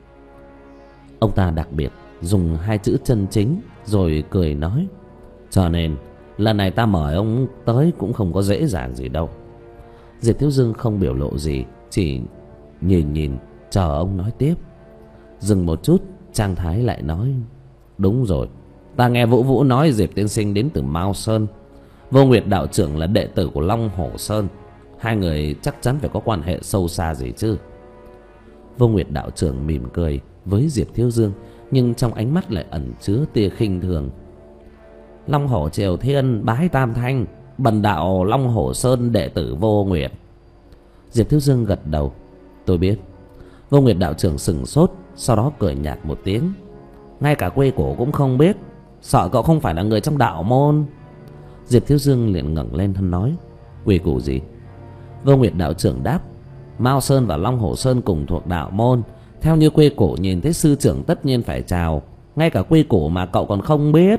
Ông ta đặc biệt dùng hai chữ chân chính, rồi cười nói: Cho nên lần này ta mời ông tới cũng không có dễ dàng gì đâu. Diệp Thiếu Dương không biểu lộ gì, chỉ nhìn nhìn chờ ông nói tiếp. Dừng một chút, Trang Thái lại nói: Đúng rồi, ta nghe Vũ Vũ nói Diệp tiên sinh đến từ Mao Sơn. Vô Nguyệt đạo trưởng là đệ tử của Long Hổ Sơn, hai người chắc chắn phải có quan hệ sâu xa gì chứ. Vô Nguyệt đạo trưởng mỉm cười với Diệp Thiếu Dương, nhưng trong ánh mắt lại ẩn chứa tia khinh thường. Long Hổ Triều Thiên bái tam thanh, bần đạo Long Hổ Sơn đệ tử Vô Nguyệt. Diệp Thiếu Dương gật đầu: Tôi biết. Vô Nguyệt đạo trưởng sửng sốt, sau đó cười nhạt một tiếng: Ngay cả quê cổ cũng không biết, sợ cậu không phải là người trong đạo môn. Diệp Thiếu Dương liền ngẩng lên thân nói: Quê củ gì? Vô Nguyệt đạo trưởng đáp: Mao Sơn và Long Hổ Sơn cùng thuộc đạo môn, theo như quê cổ nhìn thấy sư trưởng tất nhiên phải chào. Ngay cả quê cổ mà cậu còn không biết.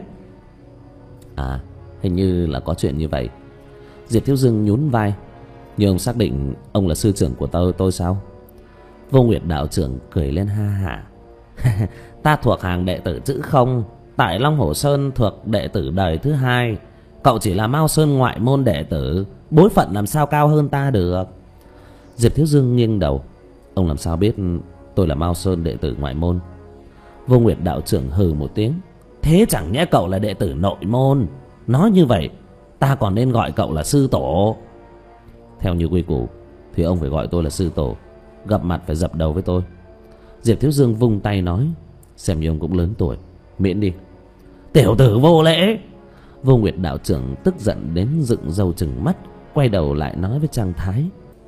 À, hình như là có chuyện như vậy. Diệp Thiếu Dương nhún vai: Nhưng ông xác định ông là sư trưởng của tôi, tôi sao? Vô Nguyệt đạo trưởng cười lên ha hả: Ta thuộc hàng đệ tử chữ không, tại Long Hổ Sơn thuộc đệ tử đời thứ hai. Cậu chỉ là Mao Sơn ngoại môn đệ tử, bối phận làm sao cao hơn ta được. Diệp Thiếu Dương nghiêng đầu: Ông làm sao biết tôi là Mao Sơn đệ tử ngoại môn? Vô Nguyệt đạo trưởng hừ một tiếng: Thế chẳng nhẽ cậu là đệ tử nội môn? Nói như vậy ta còn nên gọi cậu là sư tổ. Theo như quy củ thì ông phải gọi tôi là sư tổ, gặp mặt phải dập đầu với tôi. Diệp Thiếu Dương vung tay nói: Xem như ông cũng lớn tuổi, miễn đi. Tiểu tử vô lễ! Vô Nguyệt đạo trưởng tức giận đến dựng râu trừng mắt, quay đầu lại nói với Trang Thái: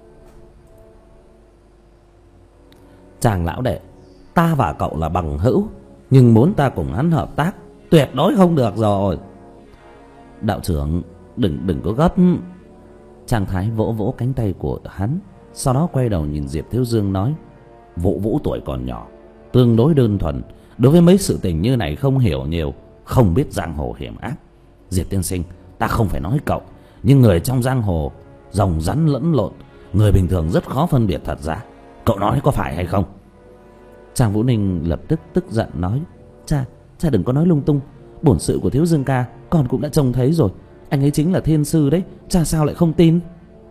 Trang lão đệ, ta và cậu là bằng hữu, nhưng muốn ta cùng hắn hợp tác tuyệt đối không được rồi. Đạo trưởng đừng đừng có gấp. Trang Thái vỗ vỗ cánh tay của hắn, sau đó quay đầu nhìn Diệp Thiếu Dương nói: Vũ Vũ tuổi còn nhỏ, tương đối đơn thuần, đối với mấy sự tình như này không hiểu nhiều, không biết giang hồ hiểm ác. Diệp tiên sinh, ta không phải nói cậu, nhưng người trong giang hồ rồng rắn lẫn lộn, người bình thường rất khó phân biệt thật giả. Cậu nói có phải hay không? Trang Vũ Ninh lập tức tức giận nói: Cha, cha đừng có nói lung tung. Bổn sự của Thiếu Dương ca con cũng đã trông thấy rồi, anh ấy chính là thiên sư đấy, cha sao lại không tin?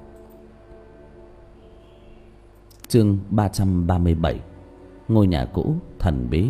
Chương ba trăm ba mươi bảy: Ngôi nhà cũ thần bí.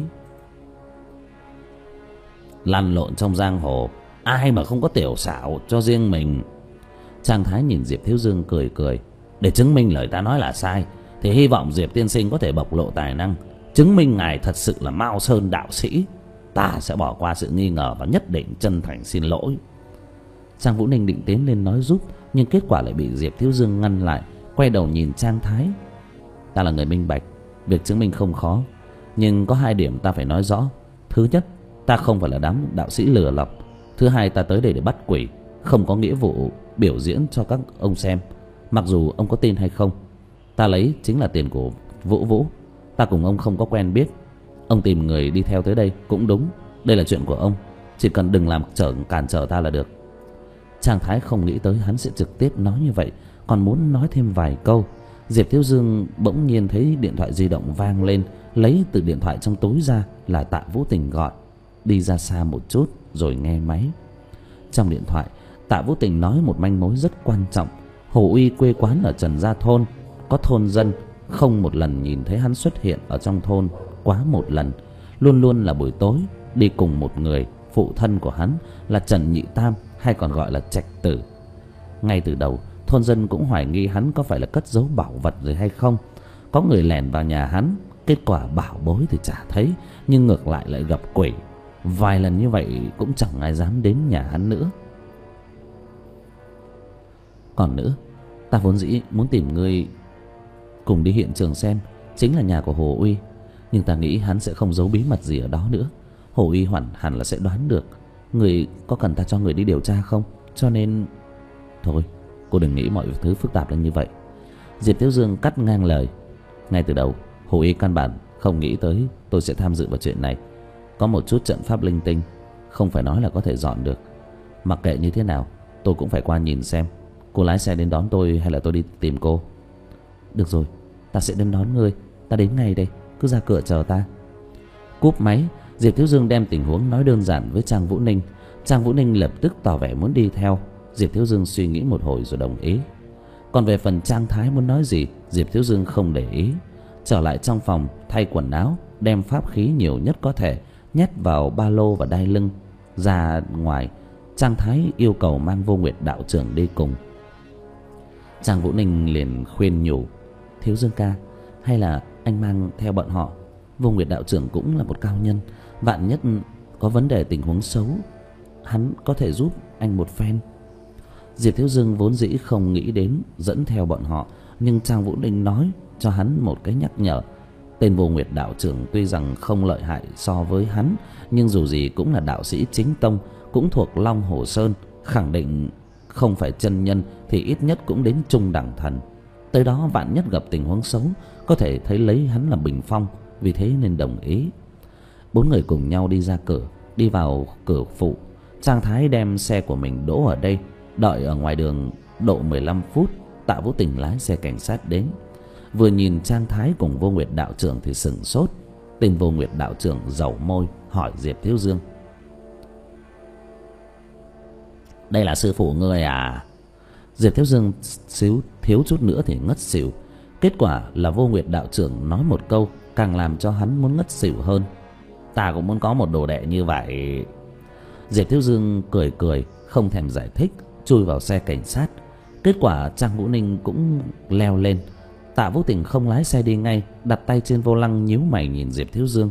Lăn lộn trong giang hồ, ai mà không có tiểu xảo cho riêng mình. Trang Thái nhìn Diệp Thiếu Dương cười cười: Để chứng minh lời ta nói là sai, thì hy vọng Diệp tiên sinh có thể bộc lộ tài năng, chứng minh ngài thật sự là Mao Sơn đạo sĩ. Ta sẽ bỏ qua sự nghi ngờ và nhất định chân thành xin lỗi. Trang Vũ Ninh định tiến lên nói giúp, nhưng kết quả lại bị Diệp Thiếu Dương ngăn lại, quay đầu nhìn Trang Thái: Ta là người minh bạch, việc chứng minh không khó, nhưng có hai điểm ta phải nói rõ. Thứ nhất, ta không phải là đám đạo sĩ lừa lọc. Thứ hai, ta tới đây để bắt quỷ, không có nghĩa vụ biểu diễn cho các ông xem. Mặc dù ông có tin hay không, ta lấy chính là tiền của Vũ Vũ. Ta cùng ông không có quen biết, ông tìm người đi theo tới đây cũng đúng. Đây là chuyện của ông, chỉ cần đừng làm trở cản trở ta là được. Trang Thái không nghĩ tới hắn sẽ trực tiếp nói như vậy, còn muốn nói thêm vài câu. Diệp Thiếu Dương bỗng nhiên thấy điện thoại di động vang lên, lấy từ điện thoại trong túi ra là Tạ Vũ Tình gọi. Đi ra xa một chút rồi nghe máy. Trong điện thoại, Tạ Vũ Tình nói một manh mối rất quan trọng. Hồ Uy quê quán ở Trần Gia Thôn, có thôn dân không một lần nhìn thấy hắn xuất hiện ở trong thôn quá một lần, luôn luôn là buổi tối đi cùng một người, phụ thân của hắn là Trần Nhị Tam, hay còn gọi là Trạch Tử. Ngay từ đầu, thôn dân cũng hoài nghi hắn có phải là cất giấu bảo vật rồi hay không. Có người lẻn vào nhà hắn, kết quả bảo bối thì chả thấy, nhưng ngược lại lại gặp quỷ. Vài lần như vậy cũng chẳng ai dám đến nhà hắn nữa. Còn nữa, ta vốn dĩ muốn tìm ngươi cùng đi hiện trường xem, chính là nhà của Hồ Uy, nhưng ta nghĩ hắn sẽ không giấu bí mật gì ở đó nữa. Hồ Uy hẳn hẳn là sẽ đoán được. Người có cần ta cho người đi điều tra không? Cho nên thôi, cô đừng nghĩ mọi thứ phức tạp lên như vậy. Diệp Thiếu Dương cắt ngang lời. Ngay từ đầu, Hồ Uy căn bản không nghĩ tới tôi sẽ tham dự vào chuyện này. Có một chút trận pháp linh tinh, không phải nói là có thể dọn được. Mặc kệ như thế nào, tôi cũng phải qua nhìn xem. Cô lái xe đến đón tôi hay là tôi đi tìm cô? Được rồi, ta sẽ đến đón ngươi. Ta đến ngay đây, cứ ra cửa chờ ta. Cúp máy, Diệp Thiếu Dương đem tình huống nói đơn giản với Trang Vũ Ninh. Trang Vũ Ninh lập tức tỏ vẻ muốn đi theo. Diệp Thiếu Dương suy nghĩ một hồi rồi đồng ý. Còn về phần Trang Thái muốn nói gì, Diệp Thiếu Dương không để ý. Trở lại trong phòng, thay quần áo, đem pháp khí nhiều nhất có thể nhét vào ba lô và đai lưng. Ra ngoài, Trang Thái yêu cầu mang Vô Nguyệt đạo trưởng đi cùng. Trang Vũ Ninh liền khuyên nhủ: Thiếu Dương ca, hay là anh mang theo bọn họ. Vô Nguyệt đạo trưởng cũng là một cao nhân, vạn nhất có vấn đề tình huống xấu, hắn có thể giúp anh một phen. Diệp Thiếu Dương vốn dĩ không nghĩ đến dẫn theo bọn họ, nhưng Trang Vũ Ninh nói cho hắn một cái nhắc nhở. Tên Vô Nguyệt đạo trưởng tuy rằng không lợi hại so với hắn, nhưng dù gì cũng là đạo sĩ chính tông, cũng thuộc Long Hồ Sơn, khẳng định không phải chân nhân thì ít nhất cũng đến trung đẳng thần. Tới đó vạn nhất gặp tình huống xấu, có thể thấy lấy hắn làm bình phong, vì thế nên đồng ý. Bốn người cùng nhau đi ra cửa, đi vào cửa phụ. Trang Thái đem xe của mình đỗ ở đây, đợi ở ngoài đường độ mười lăm phút. Tạ Vũ Tình lái xe cảnh sát đến. Vừa nhìn Trang Thái cùng Vô Nguyệt đạo trưởng thì sửng sốt. Tên Vô Nguyệt đạo trưởng dầu môi hỏi Diệp Thiếu Dương: Đây là sư phụ ngươi à? Diệp Thiếu Dương xíu thiếu chút nữa thì ngất xỉu. Kết quả là Vô Nguyệt đạo trưởng nói một câu càng làm cho hắn muốn ngất xỉu hơn: Ta cũng muốn có một đồ đệ như vậy. Diệp Thiếu Dương cười cười, không thèm giải thích, chui vào xe cảnh sát. Kết quả Trang Vũ Ninh cũng leo lên. Tạ Vũ Tình không lái xe đi ngay, đặt tay trên vô lăng nhíu mày nhìn Diệp Thiếu Dương.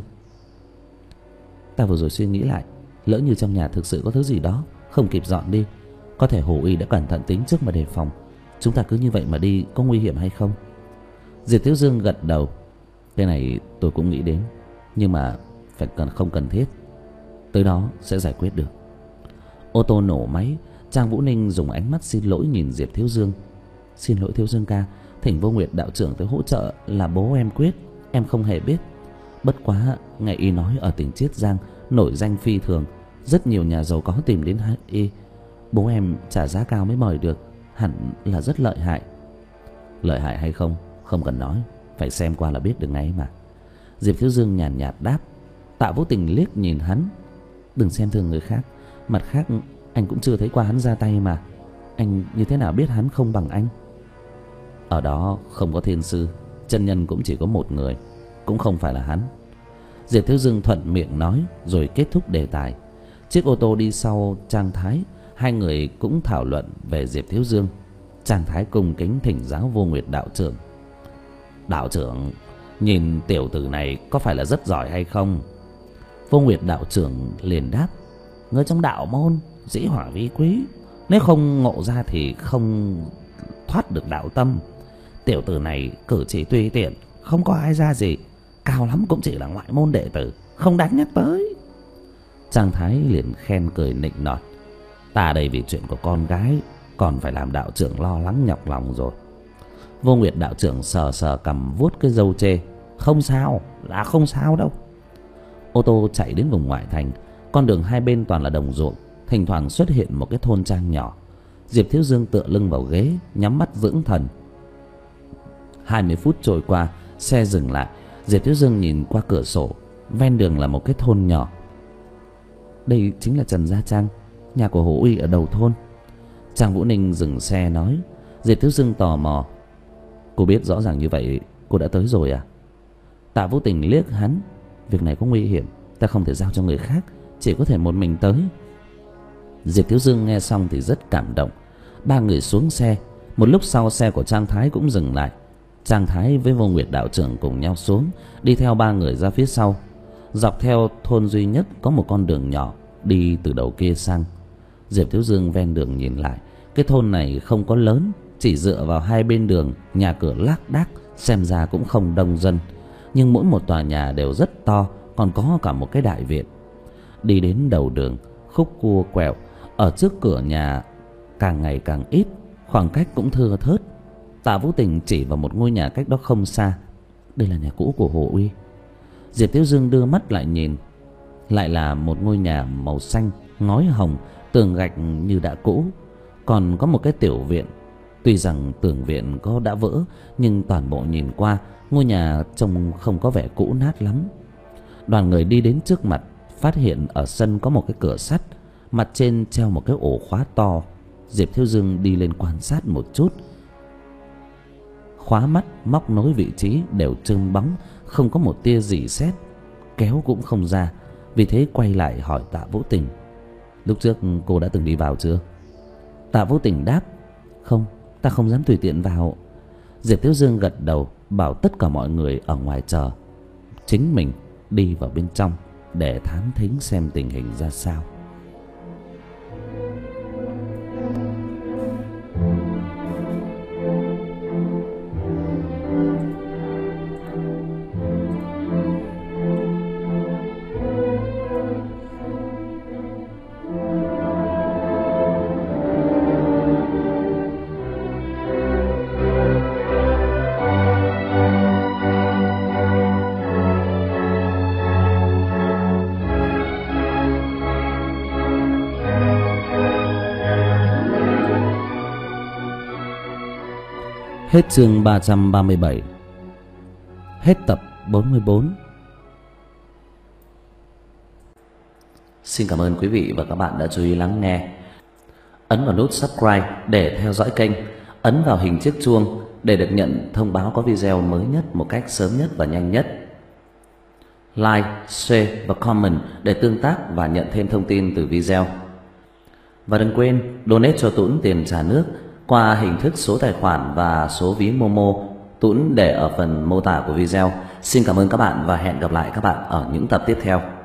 Ta vừa rồi suy nghĩ lại, lỡ như trong nhà thực sự có thứ gì đó không kịp dọn đi, có thể Hồ Uy đã cẩn thận tính trước mà đề phòng. Chúng ta cứ như vậy mà đi có nguy hiểm hay không? Diệp Thiếu Dương gật đầu. Cái này tôi cũng nghĩ đến, nhưng mà phải cần không cần thiết. Tới đó sẽ giải quyết được. Ô tô nổ máy. Trang Vũ Ninh dùng ánh mắt xin lỗi nhìn Diệp Thiếu Dương. Xin lỗi Thiếu Dương ca, thỉnh Vô Nguyệt đạo trưởng tới hỗ trợ là bố em quyết. Em không hề biết. Bất quá nghe y nói ở tỉnh Chiết Giang nổi danh phi thường, rất nhiều nhà giàu có tìm đến y. Bố em trả giá cao mới mời được, hẳn là rất lợi hại. Lợi hại hay không không cần nói, phải xem qua là biết được ngay mà. Diệp Thiếu Dương nhàn nhạt đáp. Tạ Vũ Tình liếc nhìn hắn. Đừng xem thường người khác, mặt khác anh cũng chưa thấy qua hắn ra tay mà. Anh như thế nào biết hắn không bằng anh? Ở đó không có thiên sư, chân nhân cũng chỉ có một người, cũng không phải là hắn. Diệp Thiếu Dương thuận miệng nói rồi kết thúc đề tài. Chiếc ô tô đi sau Trang Thái, hai người cũng thảo luận về Diệp Thiếu Dương. Trang Thái cung kính thỉnh giáo Vô Nguyệt đạo trưởng: Đạo trưởng, nhìn tiểu tử này có phải là rất giỏi hay không? Vô Nguyệt đạo trưởng liền đáp: Người trong đạo môn dĩ hỏa vi quý, nếu không ngộ ra thì không thoát được đạo tâm. Tiểu tử này cử chỉ tùy tiện, không có ai ra gì, cao lắm cũng chỉ là ngoại môn đệ tử, không đáng nhắc tới. Trang Thái liền khen cười nịnh nọt: Ta đây vì chuyện của con gái, còn phải làm đạo trưởng lo lắng nhọc lòng rồi. Vô Nguyệt đạo trưởng sờ sờ cằm vuốt cái râu chê: Không sao, là không sao đâu. Ô tô chạy đến vùng ngoại thành. Con đường hai bên toàn là đồng ruộng, thỉnh thoảng xuất hiện một cái thôn trang nhỏ. Diệp Thiếu Dương tựa lưng vào ghế, nhắm mắt dưỡng thần. Hai mươi phút trôi qua, xe dừng lại. Diệp Thiếu Dương nhìn qua cửa sổ. Ven đường là một cái thôn nhỏ. Đây chính là Trần Gia Trang, nhà của Hồ Uy ở đầu thôn. Trang Vũ Ninh dừng xe nói. Diệp Thiếu Dương tò mò. Cô biết rõ ràng như vậy cô đã tới rồi à? Tạ Vũ Tình liếc hắn. Việc này có nguy hiểm, ta không thể giao cho người khác, chỉ có thể một mình tới. Diệp Thiếu Dương nghe xong thì rất cảm động. Ba người xuống xe. Một lúc sau xe của Trang Thái cũng dừng lại. Trang Thái với Vô Nguyệt đạo trưởng cùng nhau xuống, đi theo ba người ra phía sau. Dọc theo thôn duy nhất có một con đường nhỏ đi từ đầu kia sang. Diệp Thiếu Dương ven đường nhìn lại. Cái thôn này không có lớn, chỉ dựa vào hai bên đường nhà cửa lác đác, xem ra cũng không đông dân. Nhưng mỗi một tòa nhà đều rất to, còn có cả một cái đại viện. Đi đến đầu đường, khúc cua quẹo, ở trước cửa nhà càng ngày càng ít, khoảng cách cũng thưa thớt. Tạ Vũ Tình chỉ vào một ngôi nhà cách đó không xa. Đây là nhà cũ của Hồ Uy. Diệp Thiếu Dương đưa mắt lại nhìn. Lại là một ngôi nhà màu xanh, ngói hồng, tường gạch như đã cũ. Còn có một cái tiểu viện. Tuy rằng tường viện có đã vỡ, nhưng toàn bộ nhìn qua, ngôi nhà trông không có vẻ cũ nát lắm. Đoàn người đi đến trước mặt, phát hiện ở sân có một cái cửa sắt, mặt trên treo một cái ổ khóa to. Diệp Thiếu Dương đi lên quan sát một chút. Khóa mắt, móc nối vị trí đều trơn bóng, không có một tia rỉ sét, kéo cũng không ra. Vì thế quay lại hỏi Tạ Vũ Tình. Lúc trước cô đã từng đi vào chưa? Tạ Vũ Tình đáp. Không, ta không dám tùy tiện vào. Diệp Thiếu Dương gật đầu, bảo tất cả mọi người ở ngoài chờ. Chính mình đi vào bên trong để thám thính xem tình hình ra sao. Hết chương ba trăm ba mươi bảy. Hết tập bốn mươi bốn. Xin cảm ơn quý vị và các bạn đã chú ý lắng nghe. Ấn vào nút subscribe để theo dõi kênh. Ấn vào hình chiếc chuông để được nhận thông báo có video mới nhất một cách sớm nhất và nhanh nhất. Like, share và comment để tương tác và nhận thêm thông tin từ video. Và đừng quên donate cho Tuấn tiền trả nước qua hình thức số tài khoản và số ví Momo. Tuấn để ở phần mô tả của video. Xin cảm ơn các bạn và hẹn gặp lại các bạn ở những tập tiếp theo.